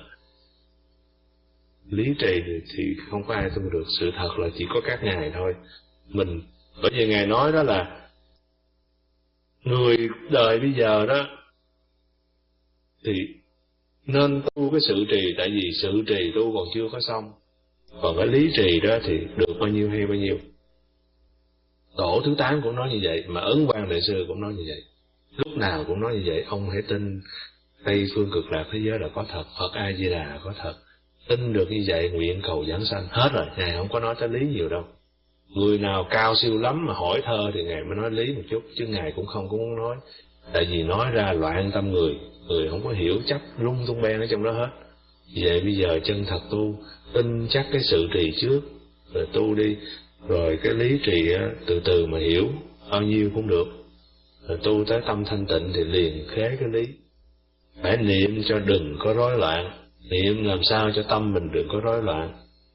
Lý trì thì không có ai tu được, sự thật là chỉ có các ngài thôi. Mình, bởi vì ngài nói đó là người đời bây giờ đó thì nên tu cái sự trì, tại vì sự trì tu còn chưa có xong. Còn cái lý trì đó thì được bao nhiêu hay bao nhiêu. Tổ thứ tám cũng nói như vậy, mà Ấn Quang Đại Sư cũng nói như vậy. Lúc nào cũng nói như vậy, ông hãy tin Tây phương cực lạc thế giới là có thật, Phật A Di Đà là có thật. Tin được như vậy, nguyện cầu giảng sanh. Hết rồi, Ngài không có nói tới lý nhiều đâu. Người nào cao siêu lắm mà hỏi thơ thì Ngài mới nói lý một chút, chứ Ngài cũng không có muốn nói. Tại vì nói ra loạn tâm người, người không có hiểu chấp lung tung beng ở trong đó hết. Vậy bây giờ chân thật tu, tin chắc cái sự trì trước, rồi tu đi, rồi cái lý trì á, từ từ mà hiểu, bao nhiêu cũng được. Rồi tu tới tâm thanh tịnh thì liền khế cái lý. Phải niệm cho đừng có rối loạn, niệm làm sao cho tâm mình đừng có rối loạn.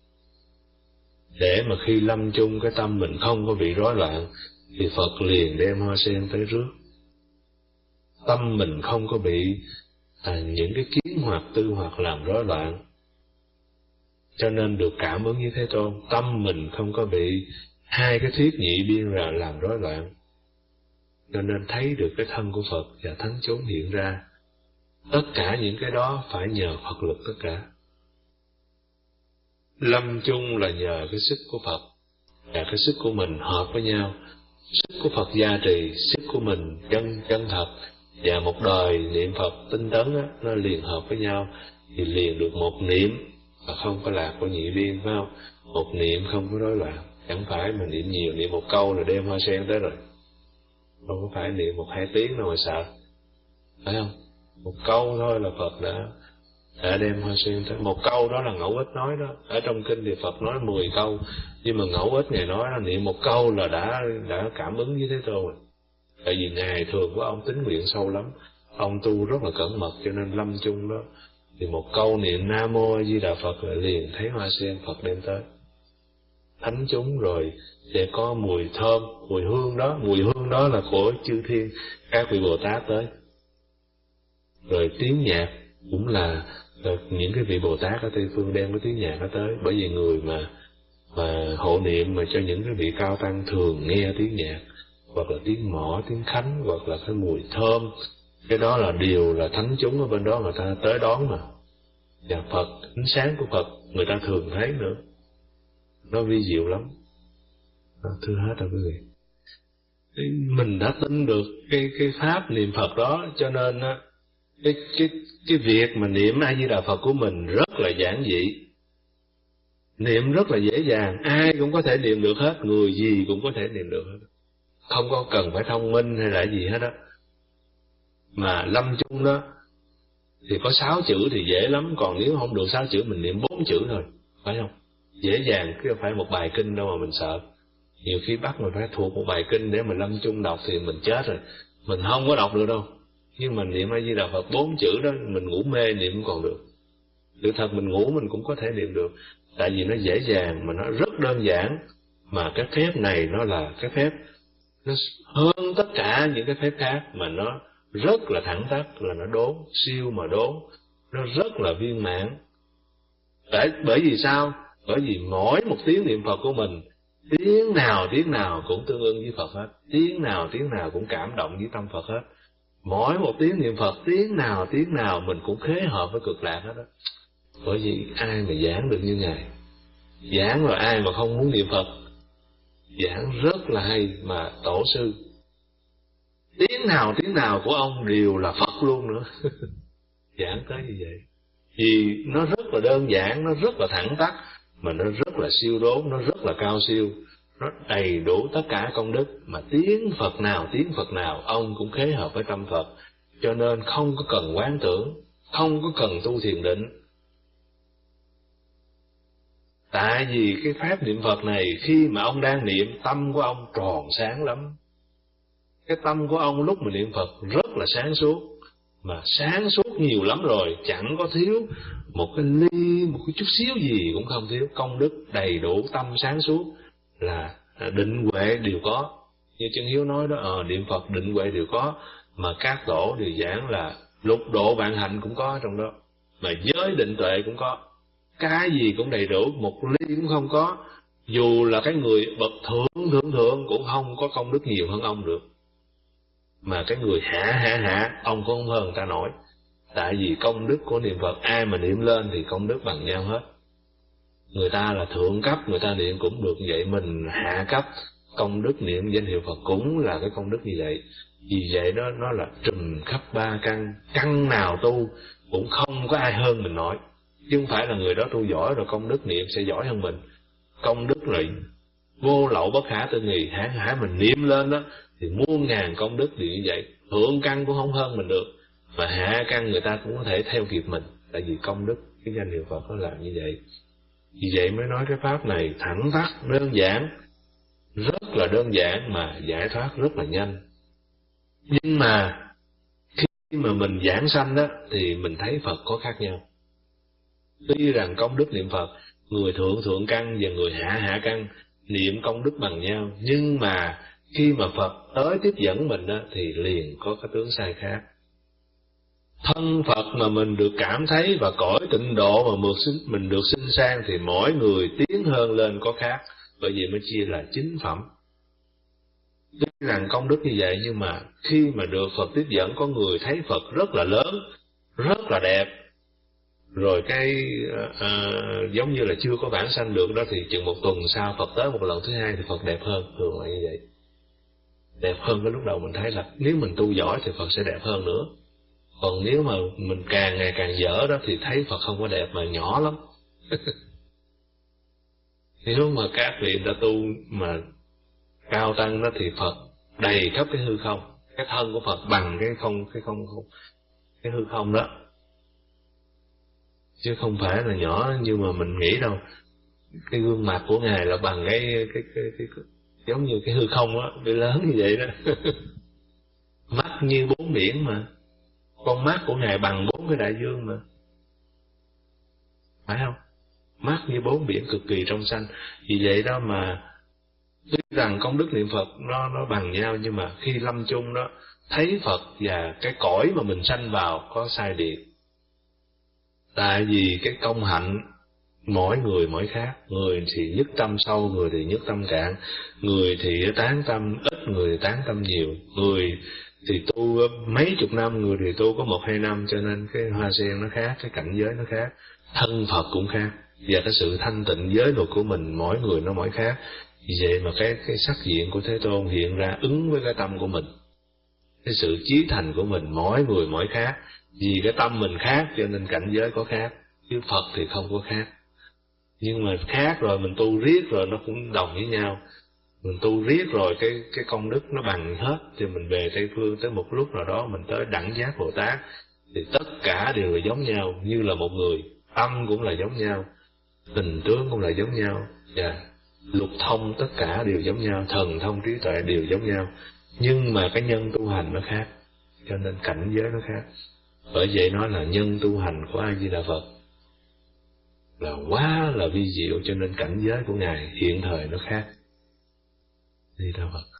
Để mà khi lâm chung cái tâm mình không có bị rối loạn, thì Phật liền đem hoa sen tới rước. Tâm mình không có bị à, những cái kiến hoặc tư hoặc làm rối loạn. Cho nên được cảm ứng như Thế Tôn, tâm mình không có bị hai cái thiết nhị biên ra làm rối loạn. Cho nên thấy được cái thân của Phật và thánh chúng hiện ra. Tất cả những cái đó phải nhờ Phật lực tất cả. Lâm chung là nhờ cái sức của Phật và cái sức của mình hợp với nhau. Sức của Phật gia trì, sức của mình chân chân thật, và một đời niệm Phật tinh tấn á, nó liền hợp với nhau, thì liền được một niệm và không có lạc của nhị biên, phải không? Một niệm không có rối loạn. Chẳng phải mà niệm nhiều, niệm một câu là đem hoa sen tới rồi. Không có phải niệm một hai tiếng đâu mà sợ, phải không? Một câu thôi là Phật đã đã đem hoa sen tới. Một câu đó là Ngẫu Ích nói đó. Ở trong kinh thì Phật nói mười câu, nhưng mà Ngẫu Ích Ngài nói là niệm một câu là đã đã cảm ứng với Thế Tôn rồi. Tại vì Ngài thường của ông tín nguyện sâu lắm, ông tu rất là cẩn mật, cho nên lâm chung đó thì một câu niệm Nam Mô A Di Đà Phật lại liền thấy hoa sen Phật đem tới. Thánh chúng rồi sẽ có mùi thơm, mùi hương đó, mùi hương đó là của chư thiên, các vị Bồ Tát tới. Rồi tiếng nhạc cũng là những cái vị Bồ Tát ở Tây Phương đem cái tiếng nhạc đó tới, bởi vì người mà mà hộ niệm mà cho những cái vị cao tăng thường nghe tiếng nhạc, hoặc là tiếng mõ, tiếng khánh, hoặc là cái mùi thơm, cái đó là điều là thánh chúng ở bên đó người ta tới đón mà. Và Phật, ánh sáng của Phật người ta thường thấy nữa, nó vi diệu lắm. Đó, thưa hết rồi quý vị. Mình đã tin được cái cái pháp niệm Phật đó, cho nên á cái cái cái việc mà niệm A Di Đà Phật của mình rất là giản dị, niệm rất là dễ dàng, ai cũng có thể niệm được hết, người gì cũng có thể niệm được hết, không có cần phải thông minh hay là gì hết đó. Mà lâm chung đó thì có sáu chữ thì dễ lắm, còn nếu không được sáu chữ mình niệm bốn chữ thôi, phải không? Dễ dàng, chứ không phải một bài kinh đâu mà mình sợ. Nhiều khi bắt mình phải thuộc một bài kinh để mình lâm chung đọc thì mình chết rồi, mình không có đọc được đâu. Nhưng mà niệm A Di Đà Phật bốn chữ đó, mình ngủ mê niệm cũng còn được. Sự thật mình ngủ mình cũng có thể niệm được, tại vì nó dễ dàng mà nó rất đơn giản. Mà cái phép này nó là cái phép nó hơn tất cả những cái phép khác, mà nó rất là thẳng tắp, là nó đốn, siêu mà đốn, nó rất là viên mãn. Tại bởi vì sao? Bởi vì mỗi một tiếng niệm Phật của mình, tiếng nào tiếng nào cũng tương ưng với Phật hết, tiếng nào tiếng nào cũng cảm động với tâm Phật hết. Mỗi một tiếng niệm Phật, tiếng nào tiếng nào mình cũng khế hợp với cực lạc hết đó. Bởi vì ai mà giảng được như Ngài, giảng rồi ai mà không muốn niệm Phật, giảng rất là hay. Mà tổ sư tiếng nào tiếng nào của ông đều là Phật luôn nữa. Giảng tới như vậy vì nó rất là đơn giản, nó rất là thẳng tắp, mà nó rất là siêu đốn, nó rất là cao siêu, nó đầy đủ tất cả công đức. Mà tiếng Phật nào tiếng Phật nào ông cũng khế hợp với tâm Phật, cho nên không có cần quán tưởng, không có cần tu thiền định. Tại vì cái pháp niệm Phật này, khi mà ông đang niệm, tâm của ông tròn sáng lắm. Cái tâm của ông lúc mà niệm Phật rất là sáng suốt, mà sáng suốt nhiều lắm rồi, chẳng có thiếu một cái ly, một cái chút xíu gì cũng không thiếu. Công đức đầy đủ, tâm sáng suốt, là định huệ đều có. Như Chân Hiếu nói đó, ờ, niệm Phật định huệ đều có. Mà các tổ đều giảng là lục độ vạn hạnh cũng có trong đó, mà giới định tuệ cũng có. Cái gì cũng đầy đủ, một ly cũng không có. Dù là cái người bậc thượng thượng thượng cũng không có công đức nhiều hơn ông được. Mà cái người hạ hạ hạ, ông cũng không hơn người ta nổi. Tại vì công đức của niệm Phật, ai mà niệm lên thì công đức bằng nhau hết. Người ta là thượng cấp, người ta niệm cũng được vậy, mình hạ cấp, công đức niệm danh hiệu Phật cũng là cái công đức như vậy. Vì vậy đó nó là trùm khắp ba căn, căn nào tu cũng không có ai hơn mình nổi, chứ không phải là người đó tu giỏi rồi công đức niệm sẽ giỏi hơn mình. Công đức là vô lậu bất khả tư nghì, hãng hải mình niệm lên đó thì muôn ngàn công đức đều như vậy. Thượng căn cũng không hơn mình được, mà hạ căn người ta cũng có thể theo kịp mình, tại vì công đức cái danh hiệu Phật nó làm như vậy. Vì vậy mới nói cái pháp này thẳng thắn, đơn giản, rất là đơn giản mà giải thoát rất là nhanh. Nhưng mà khi mà mình giảng sanh đó thì mình thấy Phật có khác nhau. Tuy rằng công đức niệm Phật, người thượng thượng căn và người hạ hạ căn niệm công đức bằng nhau, nhưng mà khi mà Phật tới tiếp dẫn mình đó, thì liền có cái tướng sai khác. Thân Phật mà mình được cảm thấy và cõi tịnh độ mà mình được sinh sang thì mỗi người tiến hơn lên có khác, bởi vì mới chia là chính phẩm. Tuy rằng công đức như vậy, nhưng mà khi mà được Phật tiếp dẫn, có người thấy Phật rất là lớn, rất là đẹp, rồi cái à, giống như là chưa có vãng sanh được đó, thì chừng một tuần sau Phật tới một lần thứ hai thì Phật đẹp hơn, thường là như vậy. Đẹp hơn cái lúc đầu mình thấy là nếu mình tu giỏi thì Phật sẽ đẹp hơn nữa. Còn nếu mà mình càng ngày càng dở đó thì thấy Phật không có đẹp mà nhỏ lắm. Nếu mà các vị đã tu mà cao tăng đó thì Phật đầy khắp cái hư không, cái thân của Phật bằng cái không cái không, không cái hư không đó, chứ không phải là nhỏ như mà mình nghĩ đâu. Cái gương mặt của Ngài là bằng cái cái cái, cái, cái giống như cái hư không á, cái lớn như vậy đó. Mắt như bốn biển mà, con mắt của Ngài bằng bốn cái đại dương mà, phải không? Mắt như bốn biển cực kỳ trong xanh. Vì vậy đó mà tuy rằng công đức niệm Phật nó nó bằng nhau, nhưng mà khi lâm chung đó thấy Phật và cái cõi mà mình sanh vào có sai biệt. Tại vì cái công hạnh mỗi người mỗi khác, người thì nhất tâm sâu, người thì nhất tâm cạn, người thì tán tâm ít, người thì tán tâm nhiều, người thì tu mấy chục năm, người thì tu có một hai năm, cho nên cái hoa sen nó khác, cái cảnh giới nó khác, thân Phật cũng khác, và cái sự thanh tịnh giới luật của mình mỗi người nó mỗi khác. Vì vậy mà cái cái sắc diện của Thế Tôn hiện ra ứng với cái tâm của mình, cái sự chí thành của mình mỗi người mỗi khác. Vì cái tâm mình khác cho nên cảnh giới có khác, chứ Phật thì không có khác. Nhưng mà khác rồi mình tu riết rồi nó cũng đồng với nhau. Mình tu riết rồi cái cái công đức nó bằng hết, thì mình về Tây Phương tới một lúc nào đó mình tới đẳng giác Bồ Tát thì tất cả đều là giống nhau, như là một người. Tâm cũng là giống nhau, tình tướng cũng là giống nhau, và lục thông tất cả đều giống nhau, thần thông trí tuệ đều giống nhau. Nhưng mà cái nhân tu hành nó khác, cho nên cảnh giới nó khác. Bởi vậy nó là nhân tu hành của A Di Đà Phật là quá là vi diệu, cho nên cảnh giới của Ngài hiện thời nó khác. Di Đà Phật.